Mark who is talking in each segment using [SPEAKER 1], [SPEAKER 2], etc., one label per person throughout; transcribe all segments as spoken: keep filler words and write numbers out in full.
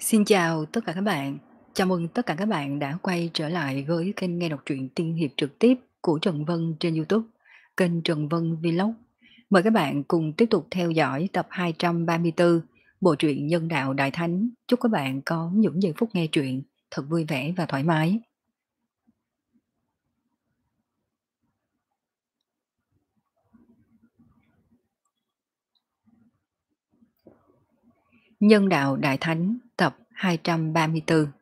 [SPEAKER 1] Xin chào tất cả các bạn. Chào mừng tất cả các bạn đã quay trở lại với kênh nghe đọc truyện tiên hiệp trực tiếp của Trần Vân trên YouTube, kênh Trần Vân Vlog. Mời các bạn cùng tiếp tục theo dõi tập hai trăm ba mươi tư bộ truyện Nhân đạo Đại Thánh. Chúc các bạn có những giây phút nghe truyện thật vui vẻ và thoải mái. Nhân đạo Đại Thánh tập hai trăm ba mươi tư.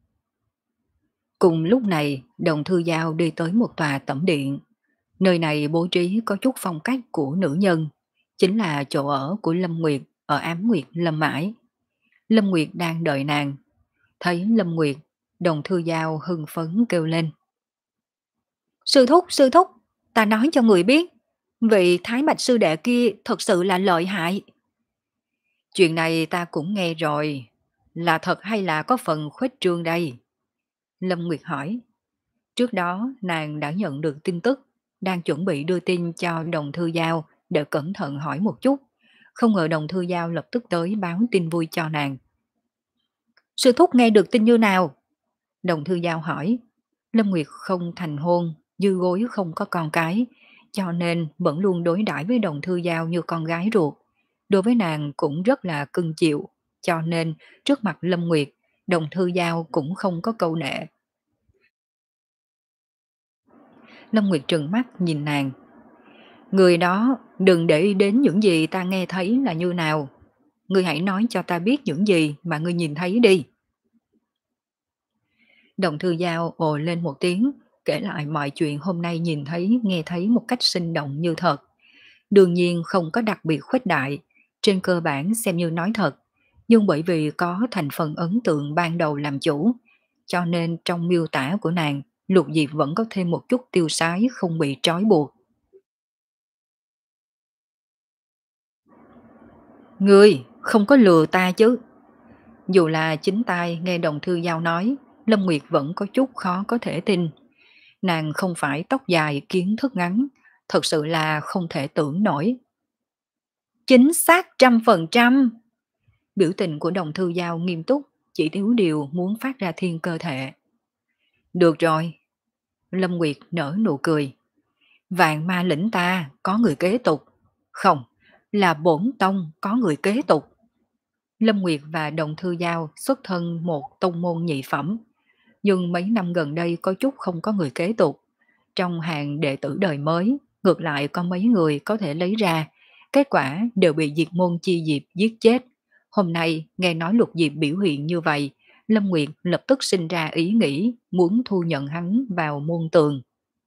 [SPEAKER 1] Cùng lúc này, Đồng Thư Giao đi tới một tòa tẩm điện. Nơi này bố trí có chút phong cách của nữ nhân, chính là chỗ ở của Lâm Nguyệt ở Ám Nguyệt Lâm Mãi. Lâm Nguyệt đang đợi nàng. Thấy Lâm Nguyệt, Đồng Thư Giao hưng phấn kêu lên. Sư thúc, sư thúc, ta nói cho người biết, vị Thái Bạch sư đệ kia thật sự là lợi hại. Chuyện này ta cũng nghe rồi, là thật hay là có phần khuếch trương đây? Lâm Nguyệt hỏi. Trước đó nàng đã nhận được tin tức, đang chuẩn bị đưa tin cho Đồng Thư Giao để cẩn thận hỏi một chút. Không ngờ Đồng Thư Giao lập tức tới báo tin vui cho nàng. Sư thúc nghe được tin như nào? Đồng Thư Giao hỏi. Lâm Nguyệt không thành hôn, dư gối không có con cái, cho nên vẫn luôn đối đãi với Đồng Thư Giao như con gái ruột. Đối với nàng cũng rất là cưng chịu, cho nên trước mặt Lâm Nguyệt, Đồng Thư Giao cũng không có câu nệ. Lâm Nguyệt trừng mắt nhìn nàng. Người đó đừng để ý đến những gì ta nghe thấy là như nào. Ngươi hãy nói cho ta biết những gì mà ngươi nhìn thấy đi. Đồng Thư Giao ồ lên một tiếng, kể lại mọi chuyện hôm nay nhìn thấy, nghe thấy một cách sinh động như thật. Đương nhiên không có đặc biệt khuếch đại, trên cơ bản xem như nói thật. Nhưng bởi vì có thành phần ấn tượng ban đầu làm chủ, cho nên trong miêu tả của nàng, Lục Diệp vẫn có thêm một chút tiêu sái không bị trói buộc. Ngươi không có lừa ta chứ? Dù là chính tai nghe Đồng Thư Giao nói, Lâm Nguyệt vẫn có chút khó có thể tin. Nàng không phải tóc dài kiến thức ngắn, thật sự là không thể tưởng nổi. Chính xác trăm phần trăm. Biểu tình của Đồng Thư Giao nghiêm túc, chỉ thiếu điều muốn phát ra thiên cơ thể. Được rồi. Lâm Nguyệt nở nụ cười. Vạn ma lĩnh ta có người kế tục. Không, là bổn tông có người kế tục. Lâm Nguyệt và Đồng Thư Giao xuất thân một tông môn nhị phẩm, nhưng mấy năm gần đây có chút không có người kế tục. Trong hàng đệ tử đời mới, ngược lại có mấy người có thể lấy ra, kết quả đều bị diệt môn chi diệp giết chết. Hôm nay nghe nói Lục Diệp biểu hiện như vậy, Lâm Nguyệt lập tức sinh ra ý nghĩ muốn thu nhận hắn vào môn tường.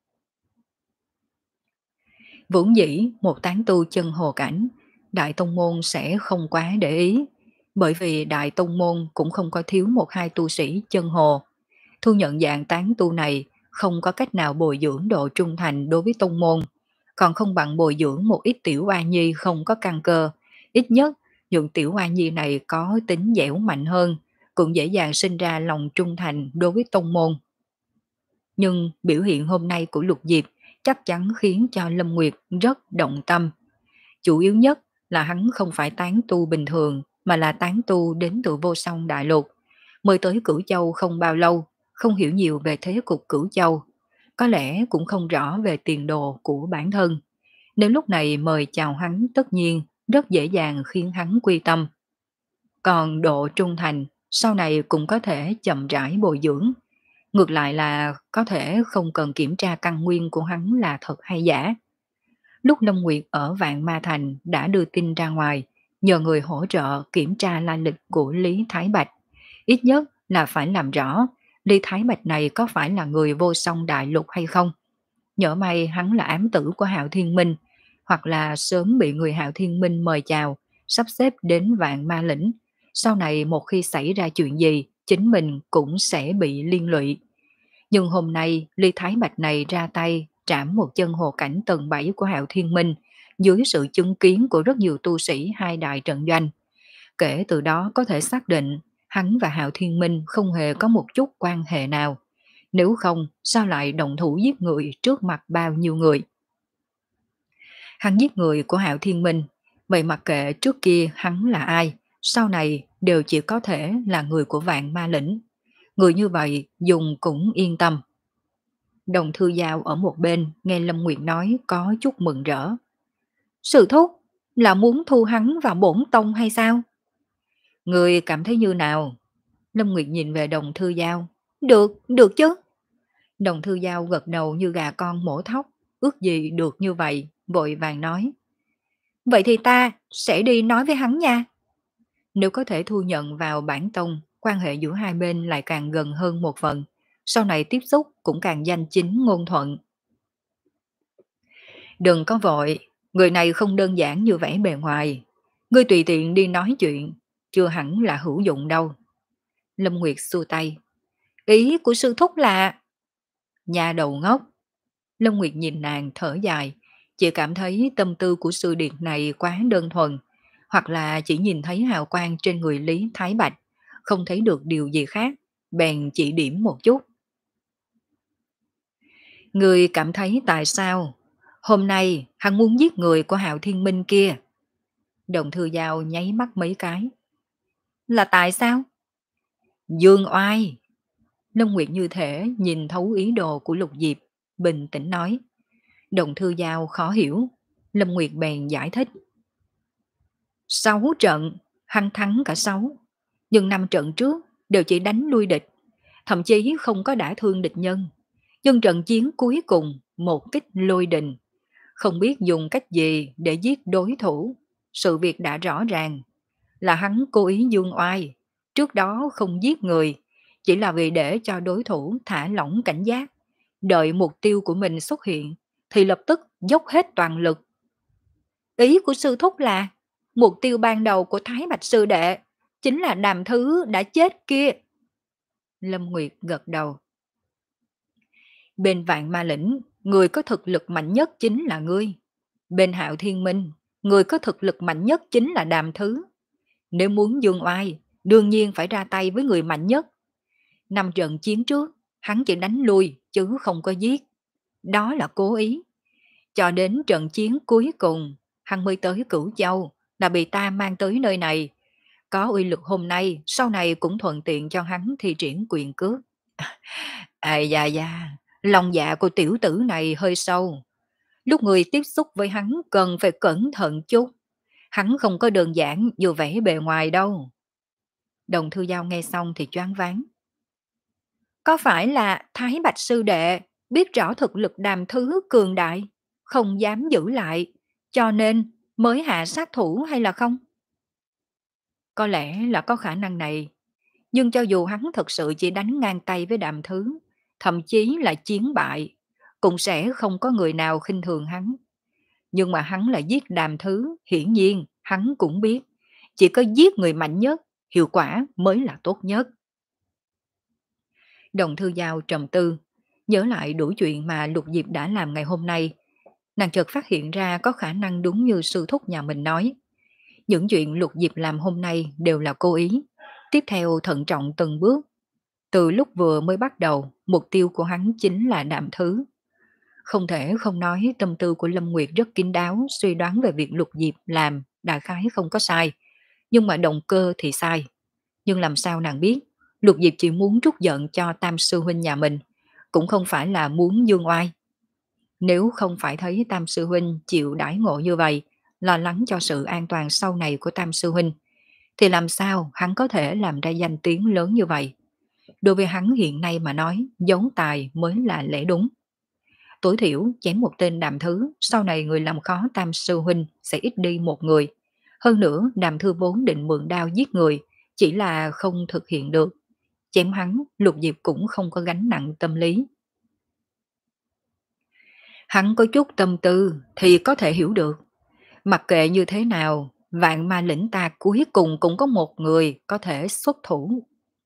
[SPEAKER 1] Vốn dĩ một tán tu chân hồ cảnh, Đại Tông Môn sẽ không quá để ý, bởi vì Đại Tông Môn cũng không có thiếu một hai tu sĩ chân hồ. Thu nhận dạng tán tu này không có cách nào bồi dưỡng độ trung thành đối với Tông Môn, còn không bằng bồi dưỡng một ít tiểu oa nhi không có căn cơ. Ít nhất những tiểu oa nhi này có tính dẻo mạnh hơn, cũng dễ dàng sinh ra lòng trung thành đối với Tông Môn. Nhưng biểu hiện hôm nay của Lục Diệp chắc chắn khiến cho Lâm Nguyệt rất động tâm. Chủ yếu nhất là hắn không phải tán tu bình thường, mà là tán tu đến từ vô song đại lục. Mới tới Cửu Châu không bao lâu, không hiểu nhiều về thế cục Cửu Châu. Có lẽ cũng không rõ về tiền đồ của bản thân. Nếu lúc này mời chào hắn tất nhiên rất dễ dàng khiến hắn quy tâm. Còn độ trung thành sau này cũng có thể chậm rãi bồi dưỡng. Ngược lại là có thể không cần kiểm tra căn nguyên của hắn là thật hay giả. Lúc Lâm Nguyệt ở Vạn Ma Thành đã đưa tin ra ngoài, nhờ người hỗ trợ kiểm tra lai lịch của Lý Thái Bạch. Ít nhất là phải làm rõ Lý Thái Bạch này có phải là người vô song đại lục hay không. Nhỡ may hắn là ám tử của Hạo Thiên Minh, hoặc là sớm bị người Hạo Thiên Minh mời chào, sắp xếp đến Vạn Ma Lĩnh. Sau này một khi xảy ra chuyện gì, chính mình cũng sẽ bị liên lụy. Nhưng hôm nay Ly Thái Bạch này ra tay trảm một chân hồ cảnh tầng bảy của Hạo Thiên Minh dưới sự chứng kiến của rất nhiều tu sĩ hai đại trận doanh. Kể từ đó có thể xác định hắn và Hạo Thiên Minh không hề có một chút quan hệ nào. Nếu không sao lại động thủ giết người trước mặt bao nhiêu người. Hắn giết người của Hạo Thiên Minh, vậy mặc kệ trước kia hắn là ai, sau này đều chỉ có thể là người của Vạn Ma Lĩnh. Người như vậy dùng cũng yên tâm. Đồng Thư Giao ở một bên nghe Lâm Nguyệt nói có chút mừng rỡ. Sư thúc là muốn thu hắn vào bổn tông hay sao? Người cảm thấy như nào? Lâm Nguyệt nhìn về Đồng Thư Giao. Được, được chứ. Đồng Thư Giao gật đầu như gà con mổ thóc, ước gì được như vậy, vội vàng nói. Vậy thì ta sẽ đi nói với hắn nha. Nếu có thể thu nhận vào bản tông, quan hệ giữa hai bên lại càng gần hơn một phần, sau này tiếp xúc cũng càng danh chính ngôn thuận. Đừng có vội, người này không đơn giản như vẻ bề ngoài. Ngươi tùy tiện đi nói chuyện, chưa hẳn là hữu dụng đâu. Lâm Nguyệt xua tay. Ý của sư thúc là... Nhà đầu ngốc. Lâm Nguyệt nhìn nàng thở dài, chỉ cảm thấy tâm tư của sư điệt này quá đơn thuần, hoặc là chỉ nhìn thấy hào quang trên người Lý Thái Bạch, không thấy được điều gì khác, bèn chỉ điểm một chút. Người cảm thấy tại sao? Hôm nay hắn muốn giết người của Hạo Thiên Minh kia. Đồng Thư Giao nháy mắt mấy cái. Là tại sao? Dương oai. Lâm Nguyệt như thể nhìn thấu ý đồ của Lục Diệp, bình tĩnh nói. Đồng Thư Giao khó hiểu, Lâm Nguyệt bèn giải thích. Sáu trận, hắn thắng cả sáu, nhưng năm trận trước đều chỉ đánh lui địch, thậm chí không có đả thương địch nhân. Nhưng trận chiến cuối cùng một kích lôi đình, không biết dùng cách gì để giết đối thủ. Sự việc đã rõ ràng, là hắn cố ý dương oai, trước đó không giết người, chỉ là vì để cho đối thủ thả lỏng cảnh giác, đợi mục tiêu của mình xuất hiện, thì lập tức dốc hết toàn lực. Ý của sư thúc là, mục tiêu ban đầu của Thái Bạch sư đệ, chính là Đàm Thứ đã chết kia. Lâm Nguyệt gật đầu. Bên Vạn Ma Lĩnh, người có thực lực mạnh nhất chính là ngươi. Bên Hạo Thiên Minh, người có thực lực mạnh nhất chính là Đàm Thứ. Nếu muốn dương oai, đương nhiên phải ra tay với người mạnh nhất. Năm trận chiến trước, hắn chỉ đánh lui chứ không có giết. Đó là cố ý. Cho đến trận chiến cuối cùng, hắn mới tới Cửu Châu, là bị ta mang tới nơi này. Có uy lực hôm nay, sau này cũng thuận tiện cho hắn thi triển quyền cước. À da da, lòng dạ của tiểu tử này hơi sâu. Lúc người tiếp xúc với hắn cần phải cẩn thận chút. Hắn không có đơn giản dù vẻ bề ngoài đâu. Đồng Thư Giao nghe xong thì choáng váng. Có phải là Thái Bạch sư đệ biết rõ thực lực Đàm Thứ cường đại, không dám giữ lại, cho nên mới hạ sát thủ hay là không? Có lẽ là có khả năng này, nhưng cho dù hắn thật sự chỉ đánh ngang tay với Đàm Thứ, thậm chí là chiến bại, cũng sẽ không có người nào khinh thường hắn. Nhưng mà hắn là giết Đàm Thứ, hiển nhiên hắn cũng biết, chỉ có giết người mạnh nhất, hiệu quả mới là tốt nhất. Đồng Thư Giao trầm tư, nhớ lại đủ chuyện mà Lục Diệp đã làm ngày hôm nay. Nàng chợt phát hiện ra có khả năng đúng như sư thúc nhà mình nói. Những chuyện Lục Diệp làm hôm nay đều là cố ý. Tiếp theo thận trọng từng bước. Từ lúc vừa mới bắt đầu, mục tiêu của hắn chính là Đạm Thứ. Không thể không nói tâm tư của Lâm Nguyệt rất kín đáo, suy đoán về việc Lục Diệp làm đại khái không có sai. Nhưng mà động cơ thì sai. Nhưng làm sao nàng biết, Lục Diệp chỉ muốn trút giận cho Tam Sư Huynh nhà mình, cũng không phải là muốn dương oai. Nếu không phải thấy Tam Sư Huynh chịu đãi ngộ như vậy, lo lắng cho sự an toàn sau này của Tam Sư Huynh, thì làm sao hắn có thể làm ra danh tiếng lớn như vậy? Đối với hắn hiện nay mà nói, giấu tài mới là lẽ đúng. Tối thiểu chém một tên Đàm Thứ, sau này người làm khó Tam Sư Huynh sẽ ít đi một người. Hơn nữa, Đàm Thư vốn định mượn đao giết người, chỉ là không thực hiện được. Chém hắn, Lục Diệp cũng không có gánh nặng tâm lý. Hắn có chút tâm tư thì có thể hiểu được. Mặc kệ như thế nào, Vạn Ma Lĩnh ta cuối cùng cũng có một người có thể xuất thủ.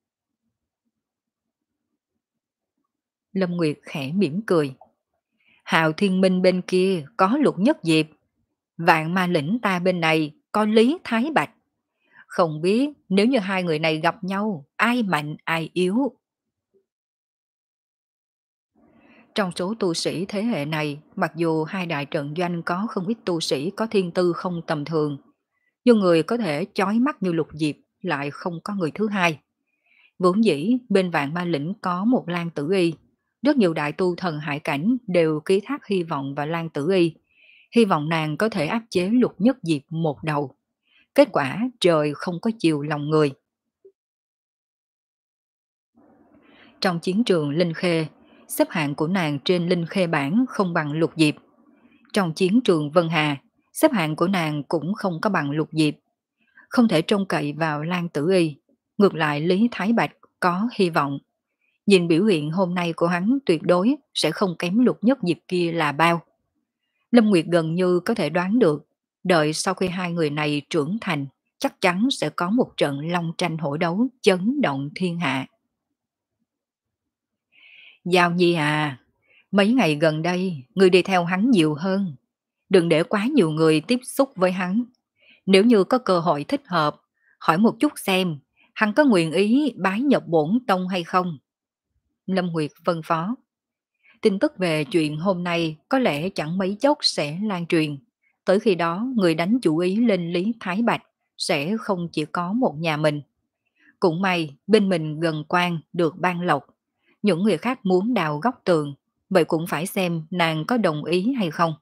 [SPEAKER 1] Lâm Nguyệt khẽ mỉm cười. Hạo Thiên Minh bên kia có Lục Nhất Diệp, Vạn Ma Lĩnh ta bên này có Lý Thái Bạch. Không biết nếu như hai người này gặp nhau, ai mạnh ai yếu. Trong số tu sĩ thế hệ này, mặc dù hai đại trận doanh có không ít tu sĩ có thiên tư không tầm thường, nhưng người có thể chói mắt như lục diệp lại không có người thứ hai. Vốn dĩ bên Vạn Ma Lĩnh có một Lan Tử Y, rất nhiều đại tu thần hải cảnh đều ký thác hy vọng vào Lan Tử Y, hy vọng nàng có thể áp chế Lục Nhất Diệp một đầu. Kết quả trời không có chiều lòng người. Trong chiến trường Linh Khê, xếp hạng của nàng trên Linh Khê bảng không bằng Lục Diệp. Trong chiến trường Vân Hà, xếp hạng của nàng cũng không có bằng Lục Diệp. Không thể trông cậy vào Lan Tử Y, ngược lại Lý Thái Bạch có hy vọng. Nhìn biểu hiện hôm nay của hắn tuyệt đối sẽ không kém Lục Nhất Diệp kia là bao. Lâm Nguyệt gần như có thể đoán được, đợi sau khi hai người này trưởng thành, chắc chắn sẽ có một trận long tranh hổ đấu chấn động thiên hạ. Giao Nhi à, mấy ngày gần đây, người đi theo hắn nhiều hơn. Đừng để quá nhiều người tiếp xúc với hắn. Nếu như có cơ hội thích hợp, hỏi một chút xem, hắn có nguyện ý bái nhập bổn tông hay không? Lâm Nguyệt phân phó. Tin tức về chuyện hôm nay có lẽ chẳng mấy chốc sẽ lan truyền. Tới khi đó, người đánh chủ ý lên Lý Thái Bạch sẽ không chỉ có một nhà mình. Cũng may, bên mình gần quan được ban lộc. Những người khác muốn đào góc tường, vậy cũng phải xem nàng có đồng ý hay không.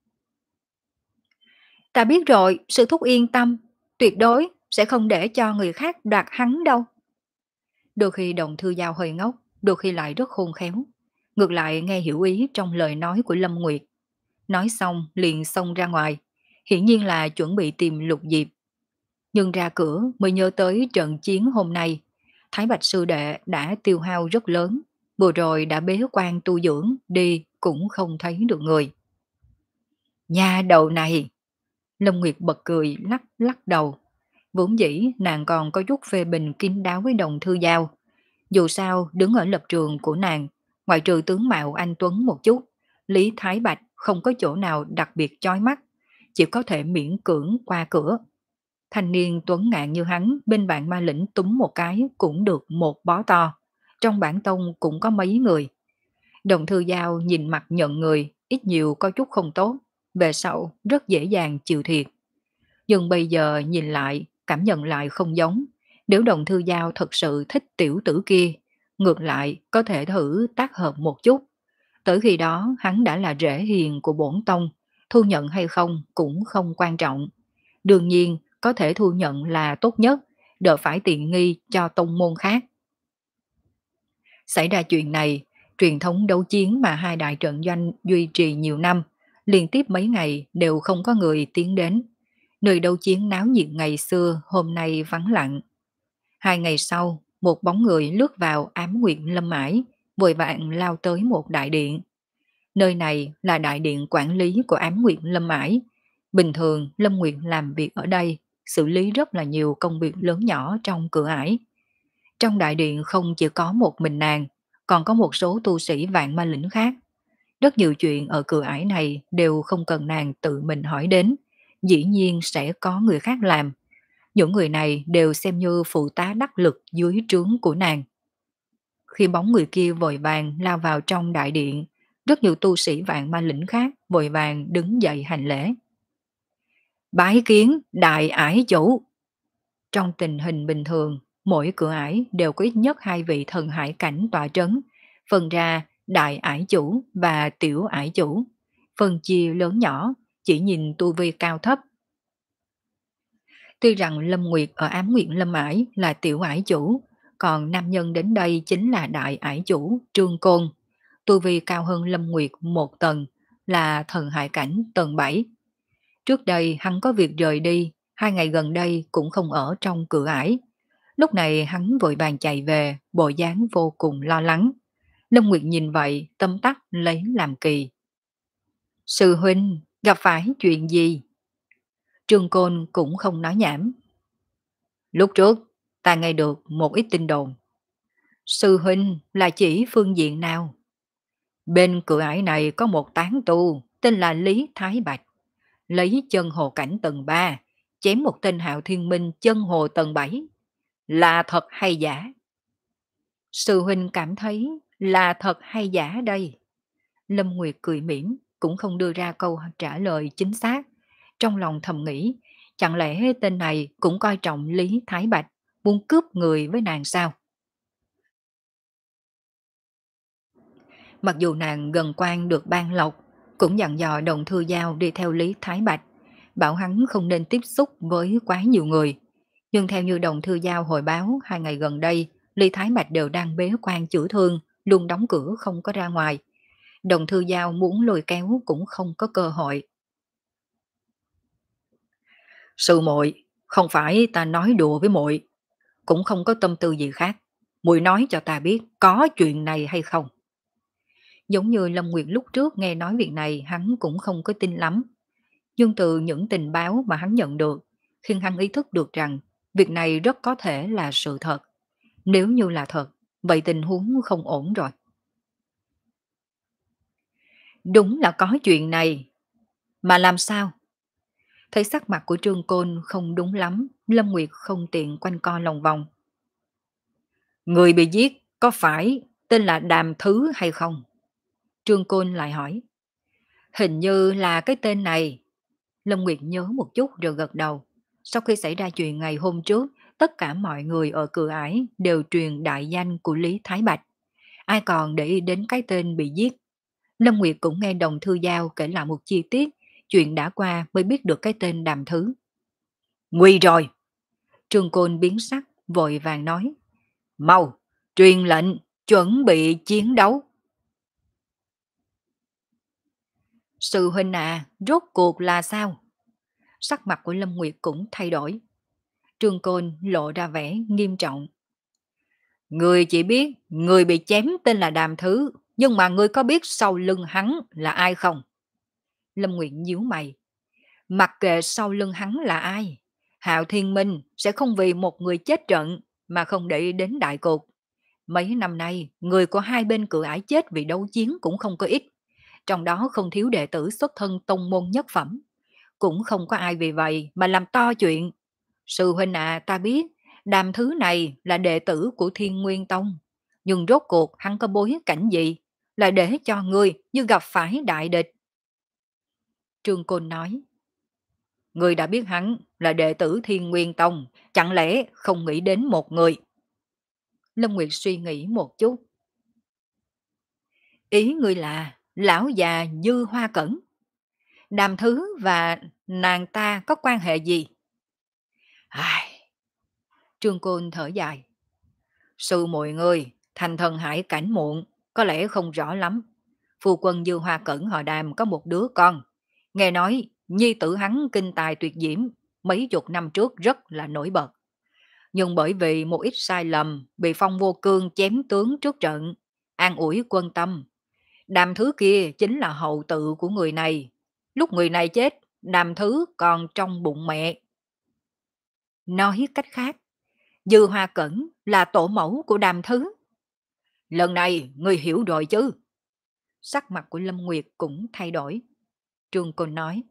[SPEAKER 1] Ta biết rồi, sư thúc yên tâm, tuyệt đối sẽ không để cho người khác đoạt hắn đâu. Đôi khi Đồng Thư Giao hơi ngốc, đôi khi lại rất khôn khéo. Ngược lại nghe hiểu ý trong lời nói của Lâm Nguyệt. Nói xong liền xông ra ngoài, hiển nhiên là chuẩn bị tìm Lục Diệp. Nhưng ra cửa mới nhớ tới trận chiến hôm nay. Thái Bạch sư đệ đã tiêu hao rất lớn, vừa rồi đã bế quan tu dưỡng, đi cũng không thấy được người. Nhà đầu này! Lâm Nguyệt bật cười lắc lắc đầu. Vốn dĩ nàng còn có chút phê bình kín đáo với Đồng Thư Giao. Dù sao đứng ở lập trường của nàng, ngoại trừ tướng mạo anh Tuấn một chút, Lý Thái Bạch không có chỗ nào đặc biệt chói mắt, chỉ có thể miễn cưỡng qua cửa. Thanh niên tuấn ngạn như hắn bên Vạn Ma Lĩnh túm một cái cũng được một bó to, trong bản tông cũng có mấy người. Đồng Thư Giao nhìn mặt nhận người, ít nhiều có chút không tốt, về sau rất dễ dàng chịu thiệt. Nhưng bây giờ nhìn lại, cảm nhận lại không giống. Nếu Đồng Thư Giao thật sự thích tiểu tử kia, ngược lại có thể thử tác hợp một chút. Tới khi đó hắn đã là rễ hiền của bổn tông, thu nhận hay không cũng không quan trọng. Đương nhiên có thể thu nhận là tốt nhất, đỡ phải tiện nghi cho tông môn khác. Xảy ra chuyện này, truyền thống đấu chiến mà hai đại trận doanh duy trì nhiều năm, liên tiếp mấy ngày đều không có người tiến đến. Nơi đấu chiến náo nhiệt ngày xưa hôm nay vắng lặng. Hai ngày sau, một bóng người lướt vào Ám Nguyệt Lâm Ải, vội vàng lao tới một đại điện. Nơi này là đại điện quản lý của Ám Nguyệt Lâm Ải. Bình thường Lâm Nguyệt làm việc ở đây, xử lý rất là nhiều công việc lớn nhỏ trong cửa ải. Trong đại điện không chỉ có một mình nàng, còn có một số tu sĩ Vạn Ma Lĩnh khác. Rất nhiều chuyện ở cửa ải này đều không cần nàng tự mình hỏi đến, dĩ nhiên sẽ có người khác làm. Những người này đều xem như phụ tá đắc lực dưới trướng của nàng. Khi bóng người kia vội vàng lao vào trong đại điện, rất nhiều tu sĩ Vạn Ma Lĩnh khác vội vàng đứng dậy hành lễ. Bái kiến đại ải chủ. Trong tình hình bình thường, mỗi cửa ải đều có ít nhất hai vị thần hải cảnh tọa trấn, phân ra đại ải chủ và tiểu ải chủ. Phân chia lớn nhỏ, chỉ nhìn tu vi cao thấp. Tuy rằng Lâm Nguyệt ở Ám Nguyệt Lâm Ải là tiểu ải chủ, còn nam nhân đến đây chính là đại ải chủ Trương Côn. Tu vi cao hơn Lâm Nguyệt một tầng, là thần hải cảnh tầng bảy. Trước đây hắn có việc rời đi, hai ngày gần đây cũng không ở trong cửa ải. Lúc này hắn vội vàng chạy về, bộ dáng vô cùng lo lắng. Lâm Nguyệt nhìn vậy, tâm tắc lấy làm kỳ. Sư huynh, gặp phải chuyện gì? Trương Côn cũng không nói nhảm. Lúc trước, ta nghe được một ít tin đồn. Sư huynh là chỉ phương diện nào? Bên cửa ải này có một tán tu, tên là Lý Thái Bạch. Lấy chân hồ cảnh tầng ba, chém một tên Hạo Thiên Minh chân hồ tầng bảy. Là thật hay giả? Sư huynh cảm thấy là thật hay giả đây? Lâm Nguyệt cười mỉm, cũng không đưa ra câu trả lời chính xác. Trong lòng thầm nghĩ, Chẳng lẽ tên này cũng coi trọng Lý Thái Bạch, muốn cướp người với nàng sao? Mặc dù nàng gần quan được ban lộc, cũng dặn dò Đồng Thư Giao đi theo Lý Thái Bạch, bảo hắn không nên tiếp xúc với quá nhiều người. Nhưng theo như Đồng Thư Giao hồi báo, hai ngày gần đây, Lý Thái Bạch đều đang bế quan chữa thương, luôn đóng cửa không có ra ngoài. Đồng Thư Giao muốn lôi kéo cũng không có cơ hội. Sư muội, không phải ta nói đùa với muội, cũng không có tâm tư gì khác. Muội nói cho ta biết có chuyện này hay không? Giống như Lâm Nguyệt lúc trước nghe nói việc này hắn cũng không có tin lắm. Nhưng từ những tình báo mà hắn nhận được, khiến hắn ý thức được rằng việc này rất có thể là sự thật. Nếu như là thật, vậy tình huống không ổn rồi. Đúng là có chuyện này. Mà làm sao? Thấy sắc mặt của Trương Côn không đúng lắm, Lâm Nguyệt không tiện quanh co lòng vòng. Người bị giết có phải tên là Đàm Thứ hay không? Trương Côn lại hỏi. Hình như là cái tên này. Lâm Nguyệt nhớ một chút rồi gật đầu. Sau khi xảy ra chuyện ngày hôm trước, tất cả mọi người ở cửa ải đều truyền đại danh của Lý Thái Bạch. Ai còn để ý đến cái tên bị giết. Lâm Nguyệt cũng nghe Đồng Thư Giao kể lại một chi tiết, chuyện đã qua mới biết được cái tên Đàm Thứ. Nguy rồi! Trương Côn biến sắc, vội vàng nói. Mau, truyền lệnh, chuẩn bị chiến đấu. Sư huynh à, rốt cuộc là sao? Sắc mặt của Lâm Nguyệt cũng thay đổi. Trương Côn lộ ra vẻ nghiêm trọng. Người chỉ biết người bị chém tên là Đàm Thứ, nhưng mà người có biết sau lưng hắn là ai không? Lâm Nguyệt nhíu mày. Mặc kệ sau lưng hắn là ai, Hạo Thiên Minh sẽ không vì một người chết trận mà không để ý đến đại cục. Mấy năm nay, người của hai bên cửa ải chết vì đấu chiến cũng không có ít. Trong đó không thiếu đệ tử xuất thân tông môn nhất phẩm. Cũng không có ai vì vậy mà làm to chuyện. Sư huynh à, ta biết, Đàm Thứ này là đệ tử của Thiên Nguyên Tông. Nhưng rốt cuộc hắn có bối cảnh gì? Là để cho ngươi như gặp phải đại địch. Trương Côn nói. Ngươi đã biết hắn là đệ tử Thiên Nguyên Tông, chẳng lẽ không nghĩ đến một người? Lâm Nguyệt suy nghĩ một chút. Ý ngươi là lão già Dư Hoa Cẩn. Đàm Thứ và nàng ta có quan hệ gì? Ai... Trương Côn thở dài. Sư muội ngươi, thành thần hải cảnh muộn, có lẽ không rõ lắm. Phu quân Dư Hoa Cẩn họ Đàm có một đứa con. Nghe nói, nhi tử hắn kinh tài tuyệt diễm, mấy chục năm trước rất là nổi bật. Nhưng bởi vì một ít sai lầm, bị Phong Vô Cương chém tướng trước trận, an ủi quân tâm. Đàm Thứ kia chính là hậu tự của người này. Lúc người này chết, Đàm Thứ còn trong bụng mẹ. Nói cách khác, Dư Hoa Cẩn là tổ mẫu của Đàm Thứ. Lần này ngươi hiểu rồi chứ? Sắc mặt của Lâm Nguyệt cũng thay đổi. Trương Côn nói.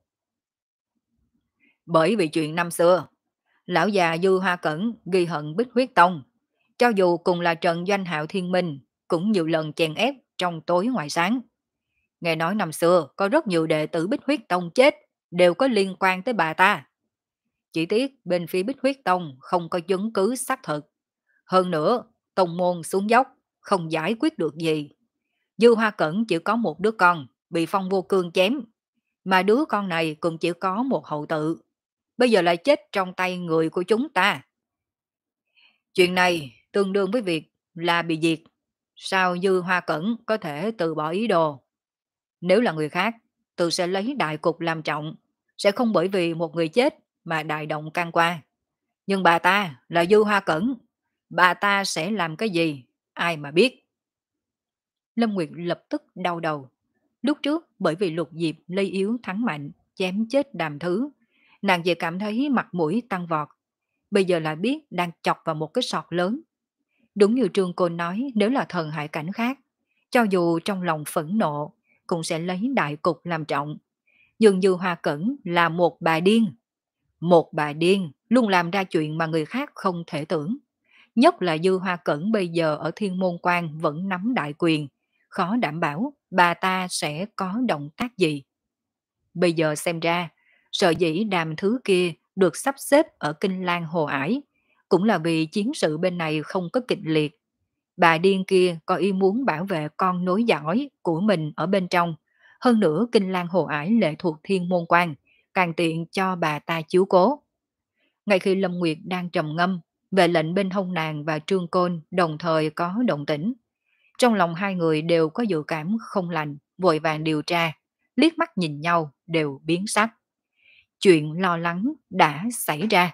[SPEAKER 1] Bởi vì chuyện năm xưa, lão già Dư Hoa Cẩn ghi hận Bích Huyết Tông. Cho dù cùng là trận doanh Hạo Thiên Minh, cũng nhiều lần chèn ép trong tối ngoài sáng. Nghe nói năm xưa có rất nhiều đệ tử Bích Huyết Tông chết, đều có liên quan tới bà ta. Chỉ tiếc bên phía Bích Huyết Tông không có chứng cứ xác thực. Hơn nữa, tông môn xuống dốc, không giải quyết được gì. Dư Hoa Cẩn chỉ có một đứa con, bị Phong Vô Cương chém. Mà đứa con này cũng chỉ có một hậu tự. Bây giờ lại chết trong tay người của chúng ta. Chuyện này tương đương với việc là bị diệt. Sao Dư Hoa Cẩn có thể từ bỏ ý đồ? Nếu là người khác, tự sẽ lấy đại cục làm trọng, sẽ không bởi vì một người chết mà đại động can qua. Nhưng bà ta là Dư Hoa Cẩn, bà ta sẽ làm cái gì? Ai mà biết? Lâm Nguyệt lập tức đau đầu. Lúc trước bởi vì Lục Diệp lây yếu thắng mạnh, chém chết Đàm Thứ, nàng chỉ cảm thấy mặt mũi tăng vọt. Bây giờ lại biết đang chọc vào một cái sọt lớn. Đúng như Trương Côn nói, nếu là thần hải cảnh khác, cho dù trong lòng phẫn nộ, cũng sẽ lấy đại cục làm trọng. Nhưng Dư Hoa Cẩn là một bà điên. Một bà điên luôn làm ra chuyện mà người khác không thể tưởng. Nhất là Dư Hoa Cẩn bây giờ ở Thiên Môn Quan vẫn nắm đại quyền, khó đảm bảo bà ta sẽ có động tác gì. Bây giờ xem ra, sợ dĩ Đàm Thứ kia được sắp xếp ở Kinh Lan Hồ Ải, cũng là vì chiến sự bên này không có kịch liệt. Bà điên kia có ý muốn bảo vệ con nối dõi của mình ở bên trong. Hơn nữa Kinh Lan Hồ Ải lệ thuộc Thiên Môn Quan, càng tiện cho bà ta chiếu cố. Ngay khi Lâm Nguyệt đang trầm ngâm, về lệnh bên hông nàng và Trương Côn đồng thời có động tĩnh. Trong lòng hai người đều có dự cảm không lành, vội vàng điều tra, liếc mắt nhìn nhau đều biến sắc. Chuyện lo lắng đã xảy ra.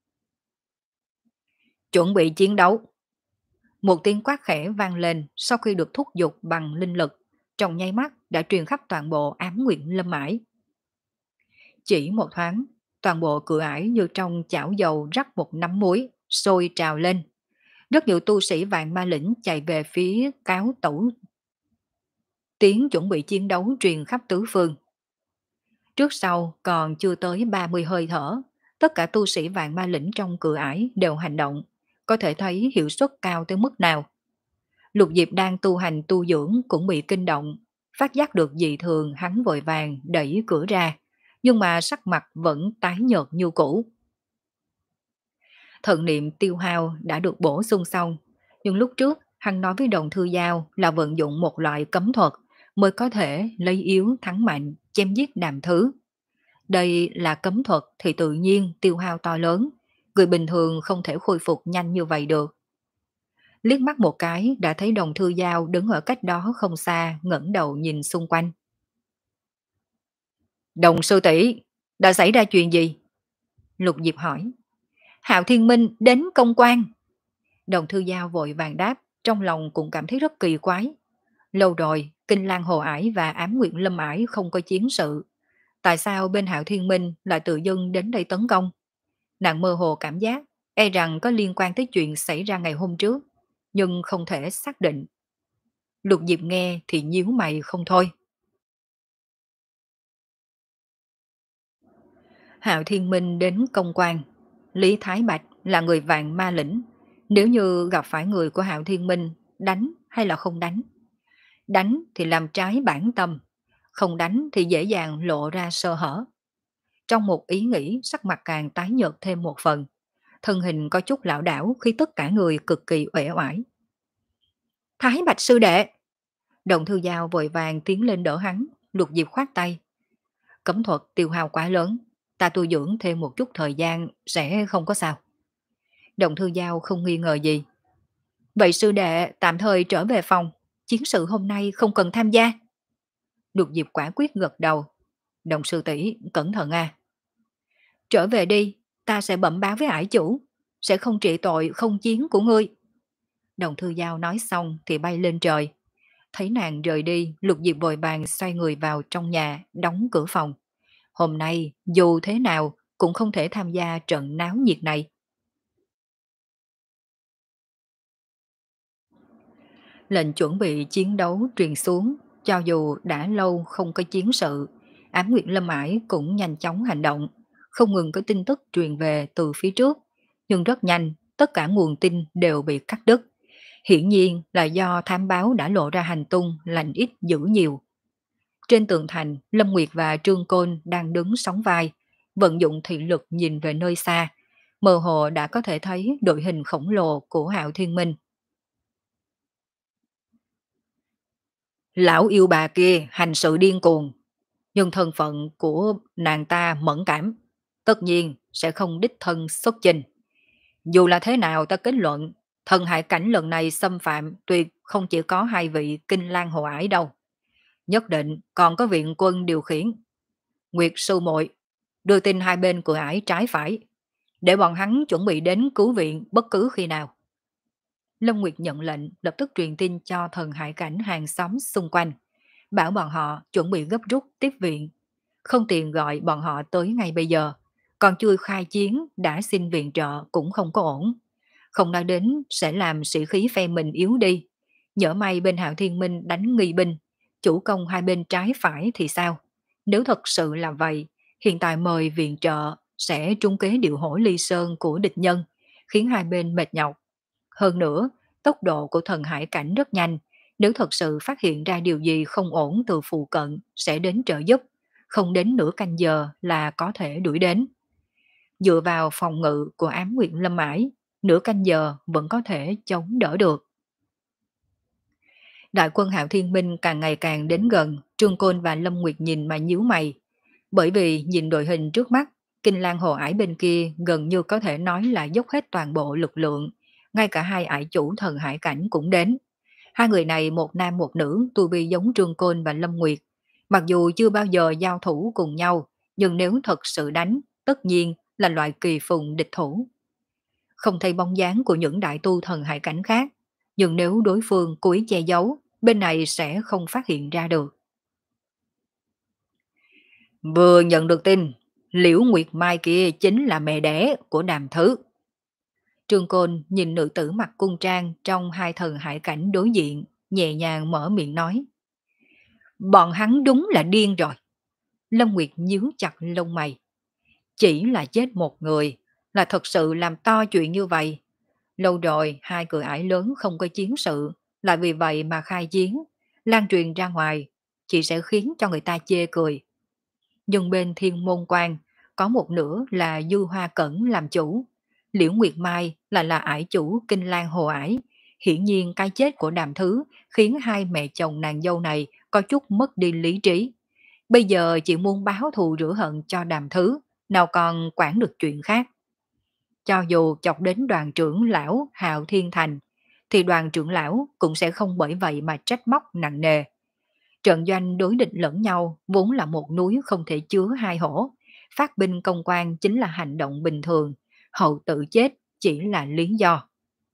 [SPEAKER 1] Chuẩn bị chiến đấu. Một tiếng quát khẽ vang lên sau khi được thúc giục bằng linh lực, trong nháy mắt đã truyền khắp toàn bộ Ám Nguyệt Lâm Ải. Chỉ một thoáng, toàn bộ cửa ải như trong chảo dầu rắc một nắm muối, sôi trào lên. Rất nhiều tu sĩ vạn ma lĩnh chạy về phía cáo tẩu. Tiếng chuẩn bị chiến đấu truyền khắp tứ phương. Trước sau còn chưa tới ba mươi hơi thở, tất cả tu sĩ vạn ma lĩnh trong cửa ải đều hành động, có thể thấy hiệu suất cao tới mức nào. Lục Diệp đang tu hành tu dưỡng cũng bị kinh động, phát giác được dị thường hắn vội vàng đẩy cửa ra, nhưng mà sắc mặt vẫn tái nhợt như cũ. Thần niệm tiêu hao đã được bổ sung xong, nhưng lúc trước hắn nói với Đồng Thư Giao là vận dụng một loại cấm thuật mới có thể lấy yếu thắng mạnh, chém giết đàm thứ. Đây là cấm thuật thì tự nhiên tiêu hao to lớn, người bình thường không thể khôi phục nhanh như vậy được. Liếc mắt một cái đã thấy Đồng Thư Giao đứng ở cách đó không xa, ngẩng đầu nhìn xung quanh. Đồng sư tỷ, đã xảy ra chuyện gì? Lục Diệp hỏi. Hạo Thiên Minh đến công quan. Đồng Thư Giao vội vàng đáp, trong lòng cũng cảm thấy rất kỳ quái. Lâu rồi, Kinh Lan Hồ Ải và Ám Nguyện Lâm Ải không có chiến sự. Tại sao bên Hạo Thiên Minh lại tự dưng đến đây tấn công? Nàng mơ hồ cảm giác, e rằng có liên quan tới chuyện xảy ra ngày hôm trước, nhưng không thể xác định. Lục Diệp nghe thì nhíu mày không thôi. Hạo Thiên Minh đến công quan. Lý Thái Bạch là người vạn ma lĩnh. Nếu như gặp phải người của Hạo Thiên Minh, đánh hay là không đánh? Đánh thì làm trái bản tâm, không đánh thì dễ dàng lộ ra sơ hở. Trong một ý nghĩ, sắc mặt càng tái nhợt thêm một phần. Thân hình có chút lảo đảo khi tất cả người cực kỳ uể oải. Thái Bạch sư đệ! Đồng Thư Giao vội vàng tiến lên đỡ hắn, Lục Diệp khoát tay. Cấm thuật tiêu hao quá lớn, ta tu dưỡng thêm một chút thời gian sẽ không có sao. Đồng Thư Giao không nghi ngờ gì. Vậy sư đệ tạm thời trở về phòng, chiến sự hôm nay không cần tham gia. Lục Diệp quả quyết gật đầu. Đồng sư tỷ cẩn thận a. Trở về đi, ta sẽ bẩm báo với ải chủ, sẽ không trị tội không chiến của ngươi. Đồng Thư Giao nói xong thì bay lên trời. Thấy nàng rời đi, Lục Diệp vội vàng xoay người vào trong nhà, đóng cửa phòng. Hôm nay, dù thế nào, cũng không thể tham gia trận náo nhiệt này. Lệnh chuẩn bị chiến đấu truyền xuống, cho dù đã lâu không có chiến sự, Ám Nguyệt Lâm Ải cũng nhanh chóng hành động, không ngừng có tin tức truyền về từ phía trước, nhưng rất nhanh, tất cả nguồn tin đều bị cắt đứt. Hiển nhiên là do thám báo đã lộ ra hành tung lành ít dữ nhiều. Trên tường thành, Lâm Nguyệt và Trương Côn đang đứng sóng vai, vận dụng thị lực nhìn về nơi xa, mơ hồ đã có thể thấy đội hình khổng lồ của Hạo Thiên Minh. Lão yêu bà kia hành sự điên cuồng, nhưng thân phận của nàng ta mẫn cảm, tất nhiên sẽ không đích thân xuất trình. Dù là thế nào ta kết luận, thần hại cảnh lần này xâm phạm tuyệt không chỉ có hai vị Kinh Lan Hồ Ải đâu. Nhất định còn có viện quân điều khiển. Nguyệt sư muội đưa tin hai bên cửa ải trái phải, để bọn hắn chuẩn bị đến cứu viện bất cứ khi nào. Lâm Nguyệt nhận lệnh lập tức truyền tin cho thần hải cảnh hàng xóm xung quanh, bảo bọn họ chuẩn bị gấp rút tiếp viện. Không tiền gọi bọn họ tới ngay bây giờ, còn chưa khai chiến đã xin viện trợ cũng không có ổn. Không nói đến sẽ làm sĩ khí phe mình yếu đi. Nhỡ may bên Hạo Thiên Minh đánh nghi binh, chủ công hai bên trái phải thì sao? Nếu thật sự là vậy, hiện tại mời viện trợ sẽ trung kế điệu hổ ly sơn của địch nhân, khiến hai bên mệt nhọc. Hơn nữa, tốc độ của thần hải cảnh rất nhanh, nếu thật sự phát hiện ra điều gì không ổn từ phụ cận sẽ đến trợ giúp, không đến nửa canh giờ là có thể đuổi đến. dựa vào phòng ngự của Ám Nguyệt Lâm Ải, nửa canh giờ vẫn có thể chống đỡ được. Đại quân Hạo Thiên Minh càng ngày càng đến gần, Trương Côn và Lâm Nguyệt nhìn mà nhíu mày, bởi vì nhìn đội hình trước mắt, Kinh Lan Hồ Ải bên kia gần như có thể nói là dốc hết toàn bộ lực lượng, ngay cả hai ải chủ thần hải cảnh cũng đến. Hai người này một nam một nữ, tu vi giống Trương Côn và Lâm Nguyệt. Mặc dù chưa bao giờ giao thủ cùng nhau, nhưng nếu thật sự đánh, tất nhiên là loại kỳ phùng địch thủ. Không thấy bóng dáng của những đại tu thần hải cảnh khác, nhưng nếu đối phương cố ý che giấu, bên này sẽ không phát hiện ra được. Vừa nhận được tin, Liễu Nguyệt Mai kia chính là mẹ đẻ của Đàm Thứ. Trương Côn nhìn nữ tử mặc cung trang trong hai thần hải cảnh đối diện, nhẹ nhàng mở miệng nói. Bọn hắn đúng là điên rồi. Lâm Nguyệt nhíu chặt lông mày. Chỉ là chết một người, là thật sự làm to chuyện như vậy. Lâu rồi hai cửa ải lớn không có chiến sự, lại vì vậy mà khai chiến, lan truyền ra ngoài, chỉ sẽ khiến cho người ta chê cười. Nhưng bên Thiên Môn Quan, có một nửa là Dư Hoa Cẩn làm chủ, Liễu Nguyệt Mai là là ải chủ Kinh Lan Hồ Ải. Hiển nhiên cái chết của Đàm Thứ khiến hai mẹ chồng nàng dâu này có chút mất đi lý trí. Bây giờ chỉ muốn báo thù rửa hận cho Đàm Thứ, nào còn quản được chuyện khác. Cho dù chọc đến đoàn trưởng lão Hạo Thiên Thành, thì đoàn trưởng lão cũng sẽ không bởi vậy mà trách móc nặng nề. Trận doanh đối địch lẫn nhau vốn là một núi không thể chứa hai hổ. Phát binh công quan chính là hành động bình thường, hậu tự chết chỉ là lý do.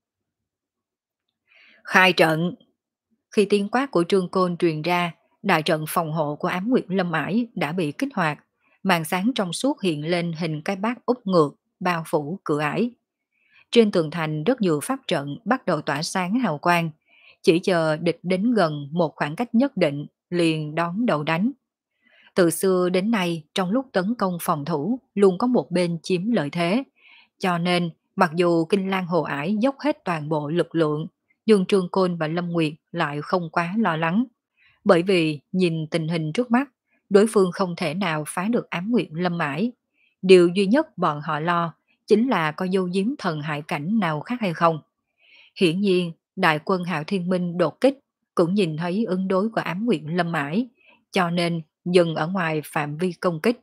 [SPEAKER 1] Khai trận. Khi tiếng quát của Trương Côn truyền ra, đại trận phòng hộ của Ám Nguyệt Lâm Ải đã bị kích hoạt, màn sáng trong suốt hiện lên hình cái bát úp ngược, bao phủ cửa ải. Trên tường thành rất nhiều pháp trận bắt đầu tỏa sáng hào quang, chỉ chờ địch đến gần một khoảng cách nhất định liền đón đầu đánh. Từ xưa đến nay, trong lúc tấn công phòng thủ, luôn có một bên chiếm lợi thế. Cho nên, mặc dù Kinh Lan Hồ Ải dốc hết toàn bộ lực lượng, nhưng Trương Côn và Lâm Nguyệt lại không quá lo lắng. Bởi vì nhìn tình hình trước mắt, đối phương không thể nào phá được Ám Nguyệt Lâm Ải. Điều duy nhất bọn họ lo chính là có dâu diếm thần hại cảnh nào khác hay không. Hiển nhiên, đại quân Hạo Thiên Minh đột kích cũng nhìn thấy ứng đối của Ám Nguyệt Lâm Ải, cho nên dừng ở ngoài phạm vi công kích.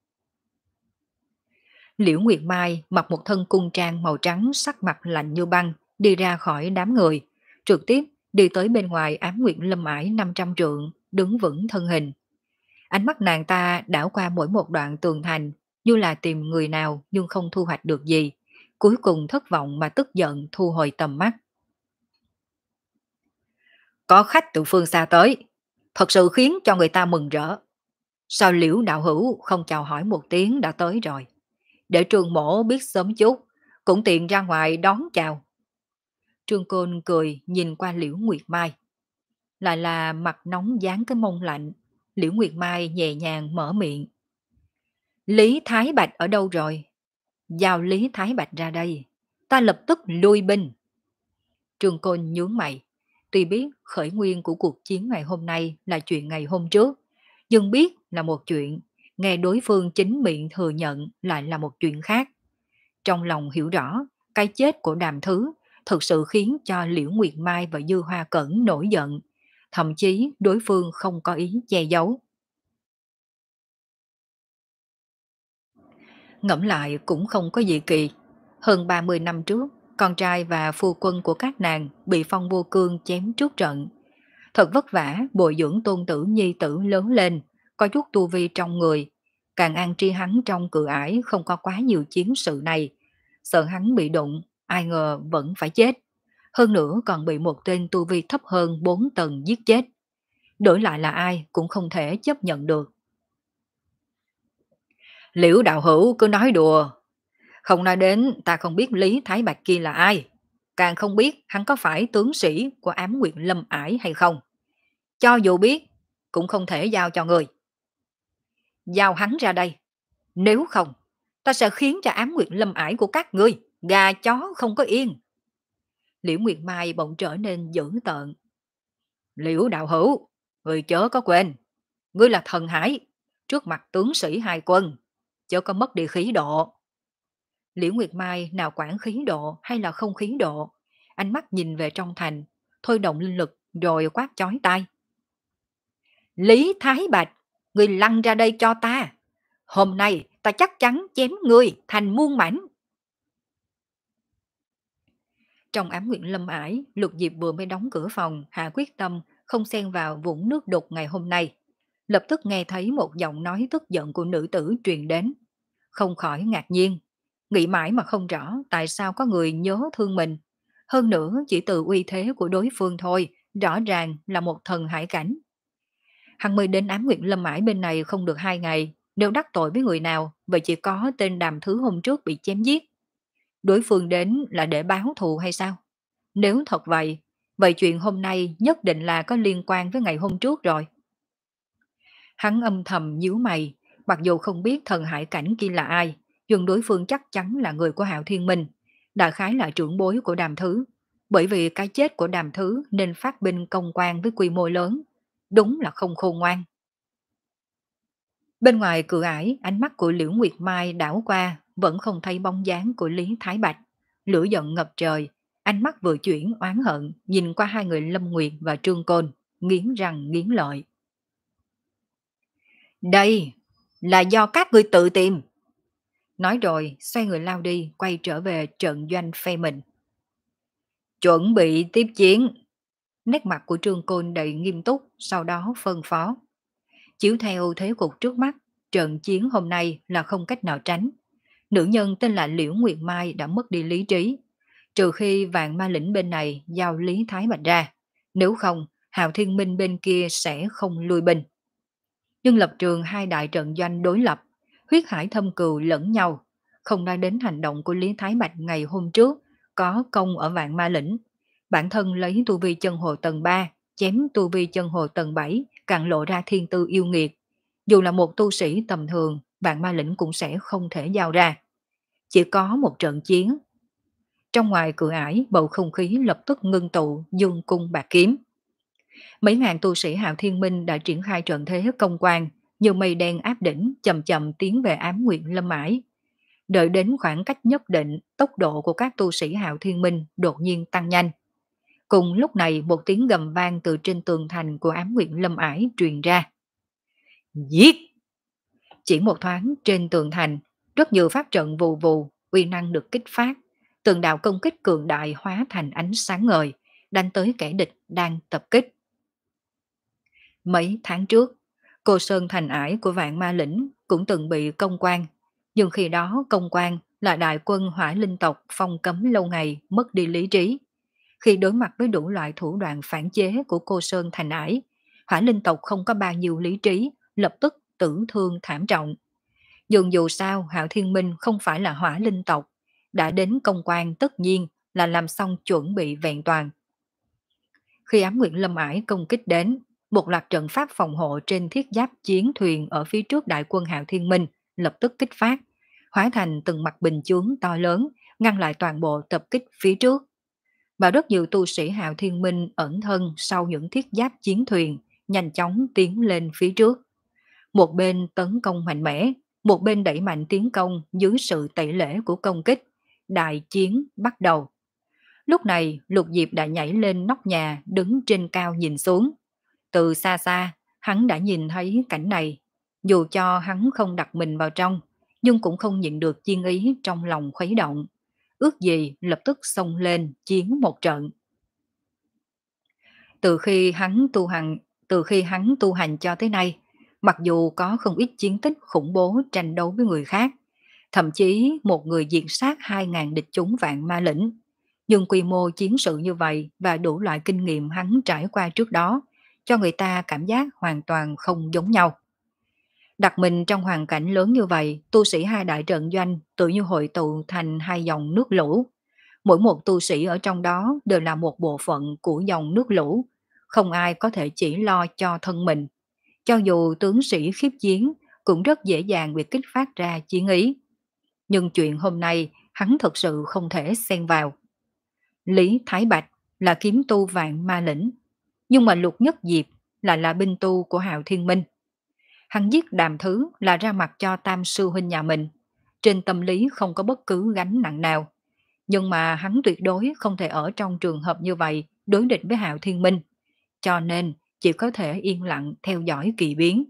[SPEAKER 1] Liễu Nguyệt Mai mặc một thân cung trang màu trắng, sắc mặt lạnh như băng, đi ra khỏi đám người, trực tiếp đi tới bên ngoài Ám Nguyệt Lâm Ải năm trăm trượng, đứng vững thân hình. Ánh mắt nàng ta đảo qua mỗi một đoạn tường thành, như là tìm người nào nhưng không thu hoạch được gì, cuối cùng thất vọng mà tức giận thu hồi tầm mắt. Có khách từ phương xa tới, thật sự khiến cho người ta mừng rỡ. Sao Liễu đạo hữu không chào hỏi một tiếng đã tới rồi? Để Trương mổ biết sớm chút, cũng tiện ra ngoài đón chào. Trương Côn cười nhìn qua Liễu Nguyệt Mai. Lại là mặt nóng dán cái mông lạnh. Liễu Nguyệt Mai nhẹ nhàng mở miệng. Lý Thái Bạch ở đâu rồi? Giao Lý Thái Bạch ra đây, ta lập tức lui binh. Trương Côn nhướng mày. Tuy biết khởi nguyên của cuộc chiến ngày hôm nay là chuyện ngày hôm trước, nhưng biết là một chuyện, nghe đối phương chính miệng thừa nhận lại là một chuyện khác. Trong lòng hiểu rõ, cái chết của Đàm Thứ thực sự khiến cho Liễu Nguyệt Mai và Dư Hoa Cẩn nổi giận, thậm chí đối phương không có ý che giấu. Ngẫm lại cũng không có gì kỳ. Hơn ba mươi năm trước, con trai và phu quân của các nàng bị Phong Vô Cương chém trước trận. Thật vất vả bồi dưỡng tôn tử nhi tử lớn lên, có chút tu vi trong người. Càng an tri hắn trong cự ải không có quá nhiều chiến sự này. Sợ hắn bị đụng, ai ngờ vẫn phải chết. Hơn nữa còn bị một tên tu vi thấp hơn bốn tầng giết chết. Đổi lại là ai cũng không thể chấp nhận được. Liễu đạo hữu cứ nói đùa. Không nói đến ta không biết Lý Thái Bạch kia là ai. Càng không biết hắn có phải tướng sĩ của Ám Nguyệt Lâm Ải hay không. Cho dù biết, cũng không thể giao cho người. Giao hắn ra đây. Nếu không, ta sẽ khiến cho Ám Nguyệt Lâm Ải của các ngươi, gà chó không có yên. Liễu Nguyệt Mai bỗng trở nên dữ tợn. Liễu đạo hữu, người chớ có quên. Ngươi là thần hải, trước mặt tướng sĩ hai quân, chớ có mất đi khí độ. Liễu Nguyệt Mai nào quản khí độ hay là không khí độ, ánh mắt nhìn về trong thành, thôi động linh lực rồi quát chói tai. Lý Thái Bạch, ngươi lăn ra đây cho ta. Hôm nay ta chắc chắn chém ngươi thành muôn mảnh. Trong ám nguyện lâm ải, Lục Diệp vừa mới đóng cửa phòng, hạ quyết tâm không xen vào vũng nước đục ngày hôm nay. Lập tức nghe thấy một giọng nói tức giận của nữ tử truyền đến. Không khỏi ngạc nhiên, nghĩ mãi mà không rõ tại sao có người nhớ thương mình. Hơn nữa chỉ từ uy thế của đối phương thôi, rõ ràng là một thần hải cảnh. Hắn mới đến ám nguyện lâm ải bên này không được hai ngày, nếu đắc tội với người nào, vậy chỉ có tên Đàm Thứ hôm trước bị chém giết. Đối phương đến là để báo thù hay sao? Nếu thật vậy, vậy chuyện hôm nay nhất định là có liên quan với ngày hôm trước rồi. Hắn âm thầm nhíu mày, mặc dù không biết thần hải cảnh kia là ai, nhưng đối phương chắc chắn là người của Hạo Thiên Minh, đại khái là trưởng bối của Đàm Thứ. Bởi vì cái chết của Đàm Thứ nên phát binh công quan với quy mô lớn, đúng là không khôn ngoan. Bên ngoài cửa ải, ánh mắt của Liễu Nguyệt Mai đảo qua, vẫn không thấy bóng dáng của Lý Thái Bạch. Lửa giận ngập trời, ánh mắt vừa chuyển oán hận, nhìn qua hai người Lâm Nguyệt và Trương Côn, nghiến răng nghiến lợi. Đây là do các ngươi tự tìm. Nói rồi, xoay người lao đi, quay trở về trận doanh phe mình. Chuẩn bị tiếp chiến. Nét mặt của Trương Côn đầy nghiêm túc, sau đó phân phó. Chiếu theo thế cục trước mắt, trận chiến hôm nay là không cách nào tránh. Nữ nhân tên là Liễu Nguyệt Mai đã mất đi lý trí. Trừ khi vạn ma lĩnh bên này giao Lý Thái Bạch ra. Nếu không, Hạo Thiên Minh bên kia sẽ không lui binh. Nhưng lập trường hai đại trận doanh đối lập, huyết hải thâm cừu lẫn nhau. Không nói đến hành động của Lý Thái Bạch ngày hôm trước, có công ở vạn ma lĩnh. Bản thân lấy tu vi chân hồ tầng ba, chém tu vi chân hồ tầng bảy, càng lộ ra thiên tư yêu nghiệt. Dù là một tu sĩ tầm thường, vạn ma lĩnh cũng sẽ không thể giao ra. Chỉ có một trận chiến. Trong ngoài cửa ải, bầu không khí lập tức ngưng tụ, dương cung bạc kiếm. Mấy ngàn tu sĩ Hạo Thiên Minh đã triển khai trận thế công quan, như mây đen áp đỉnh, chậm chậm tiến về ám nguyện lâm ải. Đợi đến khoảng cách nhất định, tốc độ của các tu sĩ Hạo Thiên Minh đột nhiên tăng nhanh. Cùng lúc này một tiếng gầm vang từ trên tường thành của ám nguyện lâm ải truyền ra. Giết! Chỉ một thoáng trên tường thành, rất nhiều pháp trận vù vù, uy năng được kích phát. Từng đạo công kích cường đại hóa thành ánh sáng ngời, đánh tới kẻ địch đang tập kích. Mấy tháng trước, cô Sơn Thành Ải của Vạn Ma Lĩnh cũng từng bị công quan, nhưng khi đó công quan là đại quân hỏa linh tộc phong cấm lâu ngày mất đi lý trí. Khi đối mặt với đủ loại thủ đoạn phản chế của cô Sơn Thành Ải, hỏa linh tộc không có bao nhiêu lý trí, lập tức tử thương thảm trọng. Nhưng dù sao Hạo Thiên Minh không phải là hỏa linh tộc, đã đến công quan tất nhiên là làm xong chuẩn bị vẹn toàn. Khi ám nguyện lâm ải công kích đến, một loạt trận pháp phòng hộ trên thiết giáp chiến thuyền ở phía trước đại quân Hạo Thiên Minh lập tức kích phát, hóa thành từng mặt bình chướng to lớn, ngăn lại toàn bộ tập kích phía trước. Và rất nhiều tu sĩ Hạo Thiên Minh ẩn thân sau những thiết giáp chiến thuyền, nhanh chóng tiến lên phía trước. Một bên tấn công mạnh mẽ, một bên đẩy mạnh tiến công dưới sự tẩy lễ của công kích. Đại chiến bắt đầu. Lúc này Lục Diệp đã nhảy lên nóc nhà đứng trên cao nhìn xuống. Từ xa xa, hắn đã nhìn thấy cảnh này. Dù cho hắn không đặt mình vào trong, nhưng cũng không nhịn được chiên ý trong lòng khuấy động. Ước gì lập tức xông lên chiến một trận. Từ khi hắn tu hành, từ khi hắn tu hành cho tới nay, mặc dù có không ít chiến tích khủng bố tranh đấu với người khác, thậm chí một người diệt sát hai ngàn địch chúng vạn ma lĩnh, nhưng quy mô chiến sự như vậy và đủ loại kinh nghiệm hắn trải qua trước đó, cho người ta cảm giác hoàn toàn không giống nhau. Đặt mình trong hoàn cảnh lớn như vậy, tu sĩ hai đại trận doanh tự như hội tụ thành hai dòng nước lũ. Mỗi một tu sĩ ở trong đó đều là một bộ phận của dòng nước lũ, không ai có thể chỉ lo cho thân mình. Cho dù tướng sĩ khiếp chiến, cũng rất dễ dàng bị kích phát ra chiến ý. Nhưng chuyện hôm nay hắn thật sự không thể xen vào. Lý Thái Bạch là kiếm tu vạn ma lĩnh, nhưng mà Lục Nhất Diệp là là binh tu của Hạo Thiên Minh. Hắn giết Đàm Thứ là ra mặt cho Tam sư huynh nhà mình, trên tâm lý không có bất cứ gánh nặng nào. Nhưng mà hắn tuyệt đối không thể ở trong trường hợp như vậy đối địch với Hạo Thiên Minh, cho nên chỉ có thể yên lặng theo dõi kỳ biến.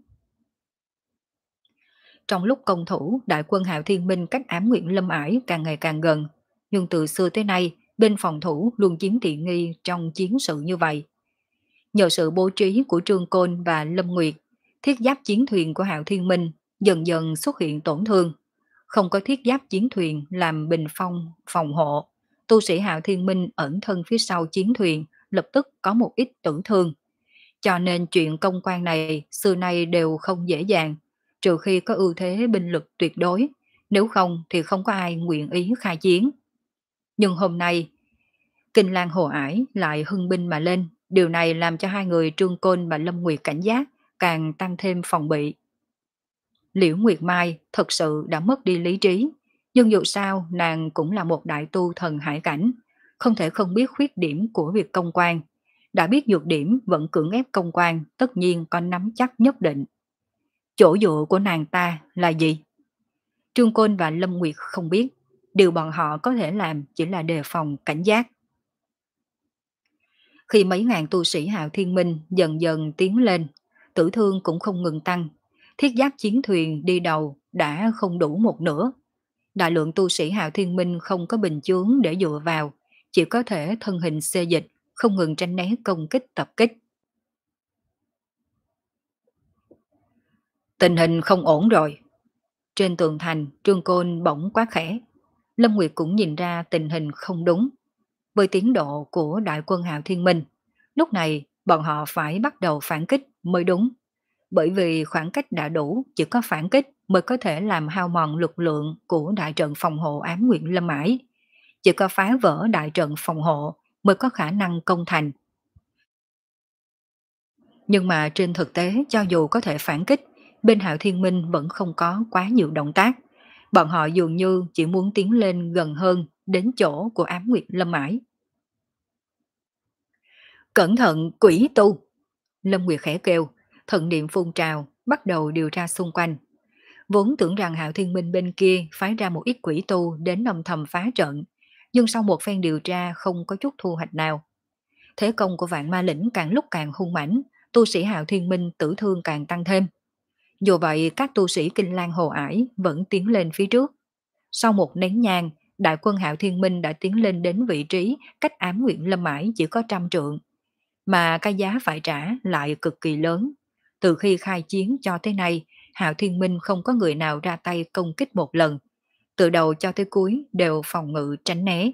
[SPEAKER 1] Trong lúc công thủ, đại quân Hạo Thiên Minh cách Ám Nguyện Lâm Ải càng ngày càng gần, nhưng từ xưa tới nay, bên phòng thủ luôn chiếm tiện nghi trong chiến sự như vậy. Nhờ sự bố trí của Trương Côn và Lâm Nguyệt, thiết giáp chiến thuyền của Hạo Thiên Minh dần dần xuất hiện tổn thương. Không có thiết giáp chiến thuyền làm bình phong, phòng hộ, tu sĩ Hạo Thiên Minh ẩn thân phía sau chiến thuyền lập tức có một ít tử thương. Cho nên chuyện công quan này xưa nay đều không dễ dàng, trừ khi có ưu thế binh lực tuyệt đối, nếu không thì không có ai nguyện ý khai chiến. Nhưng hôm nay, Kinh Lan Hồ Ải lại hưng binh mà lên, điều này làm cho hai người Trương Côn và Lâm Nguyệt cảnh giác, càng tăng thêm phòng bị. Liễu Nguyệt Mai thật sự đã mất đi lý trí, nhưng dù sao nàng cũng là một đại tu thần hải cảnh, không thể không biết khuyết điểm của việc công quan. Đã biết nhược điểm vẫn cưỡng ép công quan, tất nhiên có nắm chắc nhất định. Chỗ dựa của nàng ta là gì? Trương Côn và Lâm Nguyệt không biết, điều bọn họ có thể làm chỉ là đề phòng cảnh giác. Khi mấy ngàn tu sĩ Hạo Thiên Minh dần dần tiến lên, tử thương cũng không ngừng tăng, thiết giáp chiến thuyền đi đầu đã không đủ một nửa. Đại lượng tu sĩ Hạo Thiên Minh không có bình chướng để dựa vào, chỉ có thể thân hình xê dịch, không ngừng tránh né công kích tập kích. Tình hình không ổn rồi. Trên tường thành, Trương Côn bỗng quá khẽ. Lâm Nguyệt cũng nhìn ra tình hình không đúng. Với tiến độ của đại quân Hạo Thiên Minh, lúc này bọn họ phải bắt đầu phản kích mới đúng. Bởi vì khoảng cách đã đủ, chỉ có phản kích mới có thể làm hao mòn lực lượng của đại trận phòng hộ Ám Nguyện Lâm Ải. Chỉ có phá vỡ đại trận phòng hộ mới có khả năng công thành. Nhưng mà trên thực tế, cho dù có thể phản kích, bên Hạo Thiên Minh vẫn không có quá nhiều động tác. Bọn họ dường như chỉ muốn tiến lên gần hơn đến chỗ của Ám Nguyệt Lâm Ải. Cẩn thận quỷ tu! Lâm Nguyệt khẽ kêu, thần niệm phun trào, bắt đầu điều tra xung quanh. Vốn tưởng rằng Hạo Thiên Minh bên kia phái ra một ít quỷ tu đến âm thầm phá trận, nhưng sau một phen điều tra không có chút thu hoạch nào. Thế công của Vạn Ma Lĩnh càng lúc càng hung mãnh, tu sĩ Hạo Thiên Minh tử thương càng tăng thêm. Dù vậy, các tu sĩ Kinh Lan Hồ Ải vẫn tiến lên phía trước. Sau một nén nhang, đại quân Hạo Thiên Minh đã tiến lên đến vị trí cách Ám Nguyện Lâm Ải chỉ có trăm trượng, mà cái giá phải trả lại cực kỳ lớn. Từ khi khai chiến cho tới nay, Hạo Thiên Minh không có người nào ra tay công kích một lần, từ đầu cho tới cuối đều phòng ngự tránh né.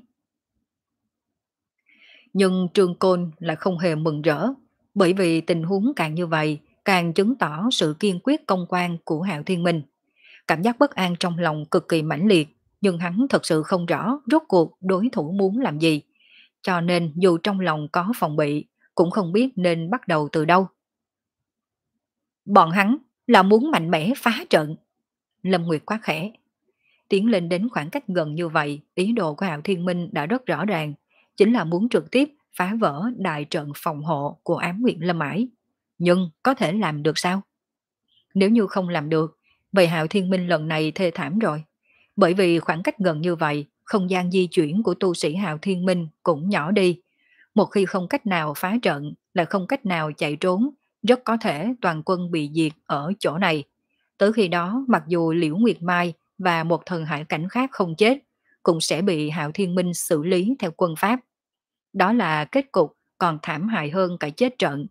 [SPEAKER 1] Nhưng Trương Côn lại không hề mừng rỡ, bởi vì tình huống càng như vậy, càng chứng tỏ sự kiên quyết công quan của Hạo Thiên Minh. Cảm giác bất an trong lòng cực kỳ mãnh liệt, nhưng hắn thật sự không rõ rốt cuộc đối thủ muốn làm gì. Cho nên dù trong lòng có phòng bị, cũng không biết nên bắt đầu từ đâu. Bọn hắn là muốn mạnh mẽ phá trận. Lâm Nguyệt quá khẽ. Tiến lên đến khoảng cách gần như vậy, ý đồ của Hạo Thiên Minh đã rất rõ ràng, chính là muốn trực tiếp phá vỡ đại trận phòng hộ của Ám Nguyện Lâm Ải. Nhưng có thể làm được sao? Nếu như không làm được, vậy Hạo Thiên Minh lần này thê thảm rồi. Bởi vì khoảng cách gần như vậy, không gian di chuyển của tu sĩ Hạo Thiên Minh cũng nhỏ đi. Một khi không cách nào phá trận, lại không cách nào chạy trốn, rất có thể toàn quân bị diệt ở chỗ này. Tới khi đó, mặc dù Liễu Nguyệt Mai và một thần hải cảnh khác không chết, cũng sẽ bị Hạo Thiên Minh xử lý theo quân pháp. Đó là kết cục còn thảm hại hơn cả chết trận.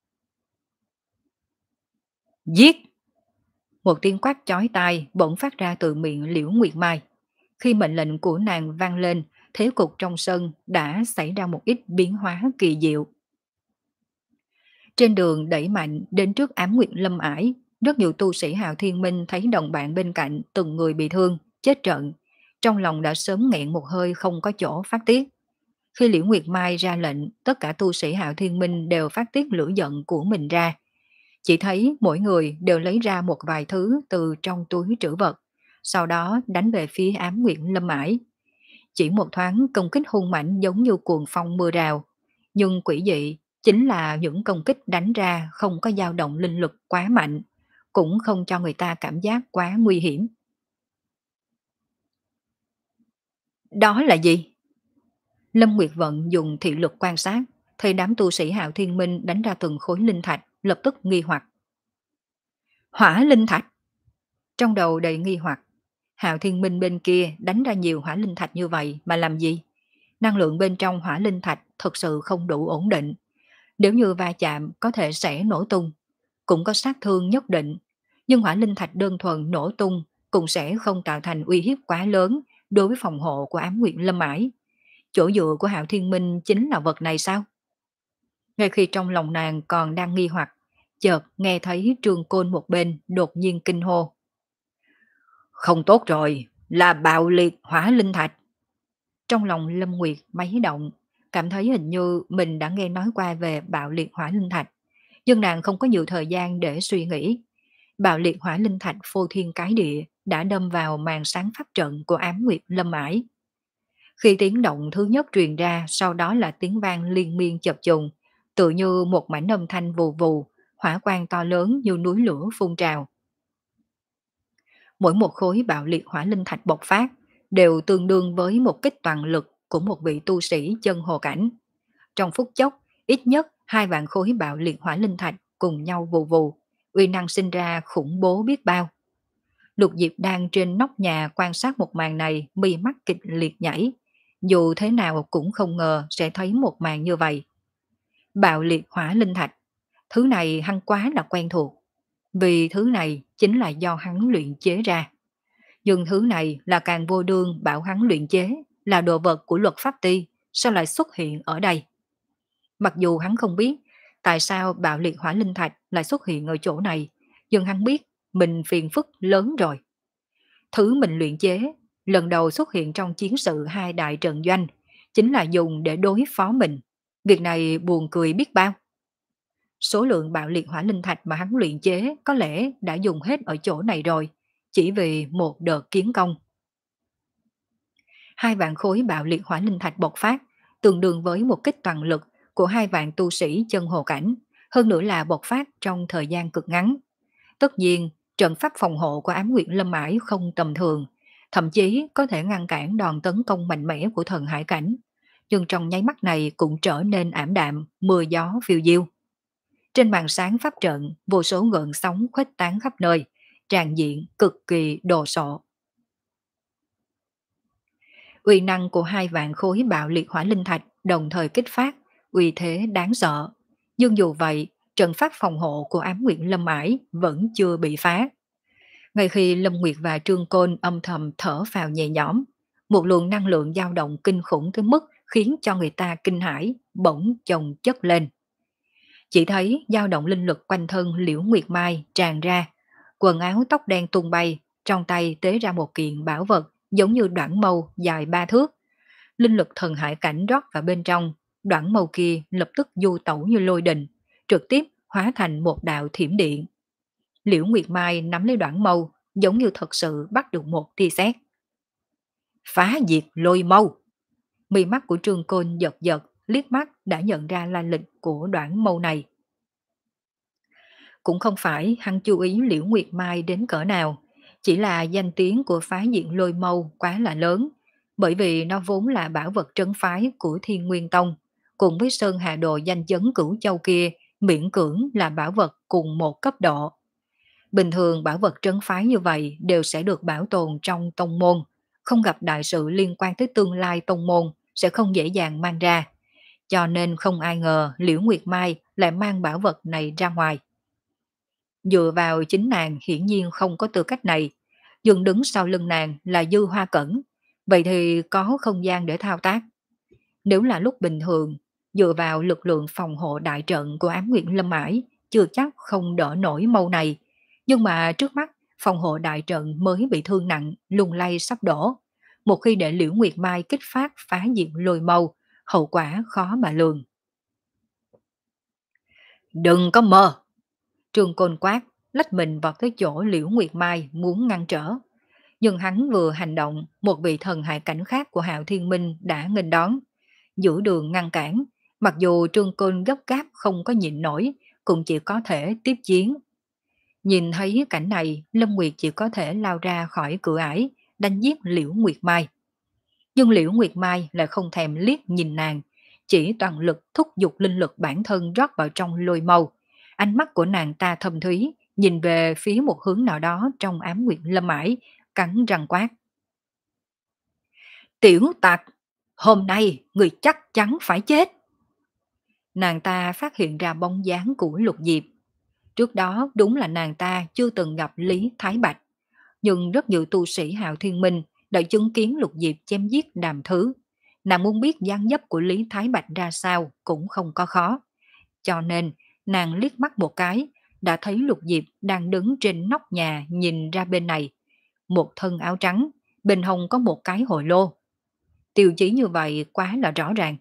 [SPEAKER 1] Giết! Một tiếng quát chói tai bỗng phát ra từ miệng Liễu Nguyệt Mai. Khi mệnh lệnh của nàng vang lên, thế cục trong sân đã xảy ra một ít biến hóa kỳ diệu. Trên đường đẩy mạnh đến trước Ám Nguyệt Lâm Ải, rất nhiều tu sĩ Hạo Thiên Minh thấy đồng bạn bên cạnh từng người bị thương, chết trận. Trong lòng đã sớm nghẹn một hơi không có chỗ phát tiết. Khi Liễu Nguyệt Mai ra lệnh, tất cả tu sĩ Hạo Thiên Minh đều phát tiết lửa giận của mình ra. Chỉ thấy mỗi người đều lấy ra một vài thứ từ trong túi trữ vật, sau đó đánh về phía Ám Nguyệt Lâm Ải. Chỉ một thoáng công kích hung mãnh giống như cuồng phong mưa rào, nhưng quỷ dị chính là những công kích đánh ra không có dao động linh lực quá mạnh, cũng không cho người ta cảm giác quá nguy hiểm. Đó là gì? Lâm Nguyệt Vận dùng thị lực quan sát, thấy đám tu sĩ Hạo Thiên Minh đánh ra từng khối linh thạch, lập tức nghi hoặc. Hỏa linh thạch? Trong đầu đầy nghi hoặc, Hạo Thiên Minh bên kia đánh ra nhiều hỏa linh thạch như vậy mà làm gì? Năng lượng bên trong hỏa linh thạch thực sự không đủ ổn định. Nếu như va chạm có thể sẽ nổ tung, cũng có sát thương nhất định. Nhưng hỏa linh thạch đơn thuần nổ tung cũng sẽ không tạo thành uy hiếp quá lớn đối với phòng hộ của Ám Nguyệt Lâm Ải. Chỗ dựa của Hạo Thiên Minh chính là vật này sao? Ngay khi trong lòng nàng còn đang nghi hoặc, chợt nghe thấy Trương Côn một bên đột nhiên kinh hô. Không tốt rồi, là bạo liệt hỏa linh thạch. Trong lòng Lâm Nguyệt máy động, cảm thấy hình như mình đã nghe nói qua về bạo liệt hỏa linh thạch, nhưng nàng không có nhiều thời gian để suy nghĩ. Bạo liệt hỏa linh thạch phô thiên cái địa đã đâm vào màn sáng pháp trận của Ám Nguyệt Lâm Ải. Khi tiếng động thứ nhất truyền ra, sau đó là tiếng vang liên miên chập trùng, tự như một mảnh âm thanh vù vù, hỏa quang to lớn như núi lửa phun trào. Mỗi một khối bạo liệt hỏa linh thạch bộc phát đều tương đương với một kích toàn lực của một vị tu sĩ chân hồ cảnh. Trong phút chốc, ít nhất hai vạn khối bạo liệt hỏa linh thạch cùng nhau vù vù, uy năng sinh ra khủng bố biết bao. Lục Diệp đang trên nóc nhà quan sát một màn này, mi mắt kịch liệt nhảy. Dù thế nào cũng không ngờ sẽ thấy một màn như vậy. Bạo liệt hỏa linh thạch, thứ này hắn quá là quen thuộc. Vì thứ này chính là do hắn luyện chế ra. Nhưng thứ này là càng vô đương bảo hắn luyện chế, là đồ vật của luật pháp ti, sao lại xuất hiện ở đây? Mặc dù hắn không biết tại sao bạo liệt hỏa linh thạch lại xuất hiện ở chỗ này, nhưng hắn biết mình phiền phức lớn rồi. Thứ mình luyện chế, lần đầu xuất hiện trong chiến sự hai đại trận doanh, chính là dùng để đối phó mình. Việc này buồn cười biết bao. Số lượng bạo liệt hỏa linh thạch mà hắn luyện chế có lẽ đã dùng hết ở chỗ này rồi, chỉ vì một đợt kiến công. Hai vạn khối bạo liệt hỏa linh thạch bộc phát, tương đương với một kích toàn lực của hai vạn tu sĩ chân hồ cảnh, hơn nữa là bộc phát trong thời gian cực ngắn. Tất nhiên, trận pháp phòng hộ của Ám Nguyệt Lâm Ải không tầm thường, thậm chí có thể ngăn cản đòn tấn công mạnh mẽ của thần hải cảnh, nhưng trong nháy mắt này cũng trở nên ảm đạm, mưa gió phiêu diêu. Trên màn sáng pháp trận, vô số gợn sóng khuếch tán khắp nơi, tràn diện cực kỳ đồ sộ. Uy năng của hai vạn khối bạo liệt hỏa linh thạch đồng thời kích phát, uy thế đáng sợ. Nhưng dù vậy, trận pháp phòng hộ của Ám Nguyệt Lâm Ải vẫn chưa bị phá. Ngay khi Lâm Nguyệt và Trương Côn âm thầm thở phào nhẹ nhõm, một luồng năng lượng dao động kinh khủng tới mức khiến cho người ta kinh hãi, bỗng chồng chất lên. Chỉ thấy dao động linh lực quanh thân Liễu Nguyệt Mai tràn ra, quần áo tóc đen tung bay, trong tay tế ra một kiện bảo vật giống như đoạn mâu dài ba thước. Linh lực thần hải cảnh rót vào bên trong, đoạn mâu kia lập tức du tẩu như lôi đình, trực tiếp hóa thành một đạo thiểm điện. Liễu Nguyệt Mai nắm lấy đoạn mâu, giống như thật sự bắt được một tia sét. Phá diệt lôi mâu. Mi mắt của Trương Côn giật giật, liếc mắt đã nhận ra lai lịch của đoạn mâu này. Cũng không phải hắn chú ý Liễu Nguyệt Mai đến cỡ nào, chỉ là danh tiếng của phá diện lôi mâu quá là lớn, bởi vì nó vốn là bảo vật trấn phái của Thiên Nguyên Tông, cùng với Sơn Hà Đồ danh chấn Cửu Châu kia, miễn cưỡng là bảo vật cùng một cấp độ. Bình thường bảo vật trấn phái như vậy đều sẽ được bảo tồn trong tông môn, không gặp đại sự liên quan tới tương lai tông môn sẽ không dễ dàng mang ra. Cho nên không ai ngờ Liễu Nguyệt Mai lại mang bảo vật này ra ngoài. Dựa vào chính nàng hiển nhiên không có tư cách này, nhưng đứng sau lưng nàng là Dư Hoa Cẩn, vậy thì có không gian để thao tác. Nếu là lúc bình thường, dựa vào lực lượng phòng hộ đại trận của Ám Nguyệt Lâm Ải, chưa chắc không đỡ nổi mâu này, nhưng mà trước mắt phòng hộ đại trận mới bị thương nặng, lung lay sắp đổ. Một khi để Liễu Nguyệt Mai kích phát phá diện lôi mâu, hậu quả khó mà lường. Đừng có mơ! Trương Côn quát, lách mình vào tới chỗ Liễu Nguyệt Mai muốn ngăn trở. Nhưng hắn vừa hành động, một vị thần hải cảnh khác của Hạo Thiên Minh đã nghênh đón, giữ đường ngăn cản. Mặc dù Trương Côn gấp gáp không có nhịn nổi, cũng chỉ có thể tiếp chiến. Nhìn thấy cảnh này, Lâm Nguyệt chỉ có thể lao ra khỏi cửa ải, đánh giết Liễu Nguyệt Mai. Nhưng Liễu Nguyệt Mai lại không thèm liếc nhìn nàng, chỉ toàn lực thúc giục linh lực bản thân rót vào trong lôi mâu. Ánh mắt của nàng ta thâm thúy, nhìn về phía một hướng nào đó trong ám nguyệt lâm ải, cắn răng quát. Tiểu tặc, hôm nay người chắc chắn phải chết. Nàng ta phát hiện ra bóng dáng của Lục Diệp. Trước đó đúng là nàng ta chưa từng gặp Lý Thái Bạch, nhưng rất nhiều tu sĩ Hạo Thiên Minh đã chứng kiến Lục Diệp chém giết Đàm Thứ. Nàng muốn biết dáng dấp của Lý Thái Bạch ra sao cũng không có khó. Cho nên, nàng liếc mắt một cái, đã thấy Lục Diệp đang đứng trên nóc nhà nhìn ra bên này. Một thân áo trắng, bên hông có một cái hồ lô. Tiêu chí như vậy quá là rõ ràng.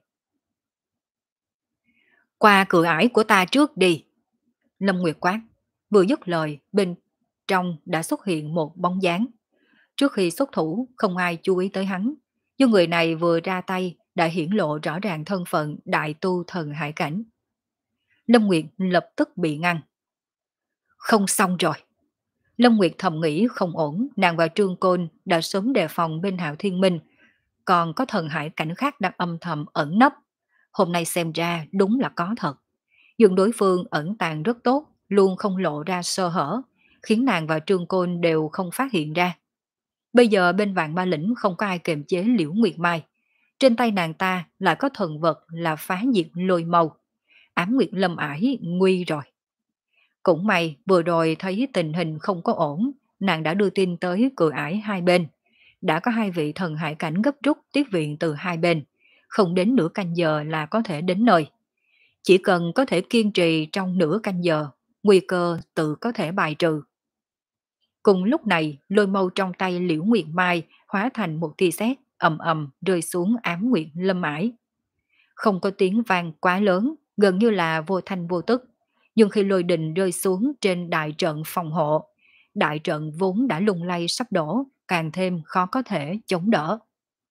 [SPEAKER 1] Qua cửa ải của ta trước đi. Lâm Nguyệt quát, vừa dứt lời, bên trong đã xuất hiện một bóng dáng. Trước khi xuất thủ, không ai chú ý tới hắn, nhưng người này vừa ra tay đã hiển lộ rõ ràng thân phận đại tu thần hải cảnh. Lâm Nguyệt lập tức bị ngăn. Không xong rồi. Lâm Nguyệt thầm nghĩ không ổn, nàng và Trương Côn đã sớm đề phòng bên Hạo Thiên Minh, còn có thần hải cảnh khác đang âm thầm ẩn nấp. Hôm nay xem ra đúng là có thật. Nhưng đối phương ẩn tàng rất tốt, luôn không lộ ra sơ hở, khiến nàng và Trương Côn đều không phát hiện ra. Bây giờ bên Vạn Ma Lĩnh không có ai kiềm chế Liễu Nguyệt Mai. Trên tay nàng ta lại có thần vật là phá diệt lôi mâu. Ám Nguyệt Lâm ải nguy rồi. Cũng may vừa rồi thấy tình hình không có ổn, nàng đã đưa tin tới cửa ải hai bên. Đã có hai vị thần hải cảnh gấp rút tiếp viện từ hai bên. Không đến nửa canh giờ là có thể đến nơi. Chỉ cần có thể kiên trì trong nửa canh giờ, nguy cơ tự có thể bài trừ. Cùng lúc này, lôi mâu trong tay Liễu Nguyệt Mai hóa thành một tia sét ầm ầm rơi xuống ám nguyệt lâm ải. Không có tiếng vang quá lớn, gần như là vô thanh vô tức. Nhưng khi lôi đình rơi xuống trên đại trận phòng hộ, đại trận vốn đã lung lay sắp đổ, càng thêm khó có thể chống đỡ.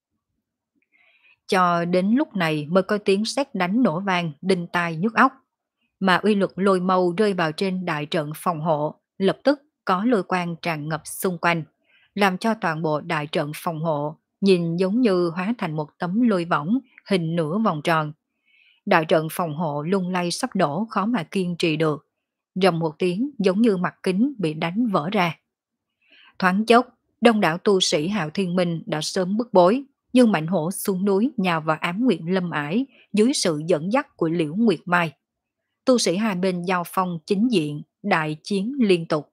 [SPEAKER 1] Cho đến lúc này mới có tiếng sét đánh nổ vang đinh tai nhức óc. Mà uy lực lôi mâu rơi vào trên đại trận phòng hộ, lập tức có lôi quang tràn ngập xung quanh, làm cho toàn bộ đại trận phòng hộ nhìn giống như hóa thành một tấm lôi võng hình nửa vòng tròn. Đại trận phòng hộ lung lay sắp đổ khó mà kiên trì được. Rầm một tiếng giống như mặt kính bị đánh vỡ ra. Thoáng chốc, đông đảo tu sĩ Hạo Thiên Minh đã sớm bức bối, nhưng Mạnh Hổ xuống núi nhào vào ám nguyệt lâm ải dưới sự dẫn dắt của Liễu Nguyệt Mai. Tu sĩ hai bên giao phong chính diện, đại chiến liên tục.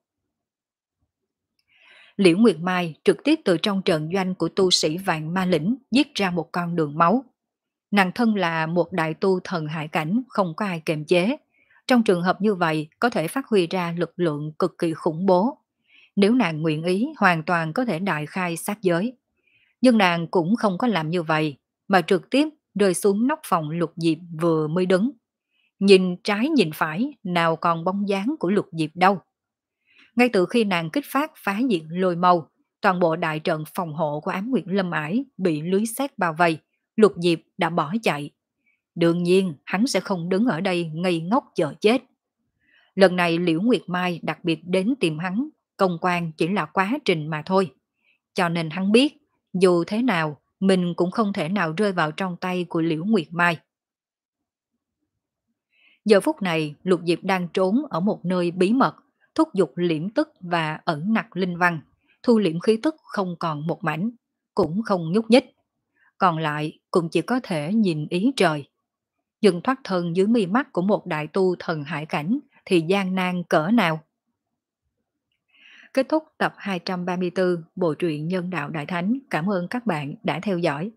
[SPEAKER 1] Liễu Nguyệt Mai trực tiếp từ trong trận doanh của tu sĩ Vạn Ma Lĩnh giết ra một con đường máu. Nàng thân là một đại tu thần hải cảnh, không có ai kềm chế. Trong trường hợp như vậy có thể phát huy ra lực lượng cực kỳ khủng bố. Nếu nàng nguyện ý hoàn toàn có thể đại khai sát giới. Nhưng nàng cũng không có làm như vậy, mà trực tiếp rơi xuống nóc phòng Lục Diệp vừa mới đứng. Nhìn trái nhìn phải, nào còn bóng dáng của Lục Diệp đâu. Ngay từ khi nàng kích phát phá diệt lôi mâu, toàn bộ đại trận phòng hộ của Ám Nguyệt Lâm ải bị lưới sét bao vây, Lục Diệp đã bỏ chạy. Đương nhiên, hắn sẽ không đứng ở đây ngây ngốc chờ chết. Lần này Liễu Nguyệt Mai đặc biệt đến tìm hắn, công quan chỉ là quá trình mà thôi. Cho nên hắn biết, dù thế nào, mình cũng không thể nào rơi vào trong tay của Liễu Nguyệt Mai. Giờ phút này, Lục Diệp đang trốn ở một nơi bí mật, thúc giục liễm tức và ẩn nặc linh văn, thu liễm khí tức không còn một mảnh, cũng không nhúc nhích. Còn lại cũng chỉ có thể nhìn ý trời. Dừng thoát thân dưới mi mắt của một đại tu thần hải cảnh thì gian nan cỡ nào. Kết thúc tập hai trăm ba mươi tư Bộ truyện Nhân đạo Đại Thánh. Cảm ơn các bạn đã theo dõi.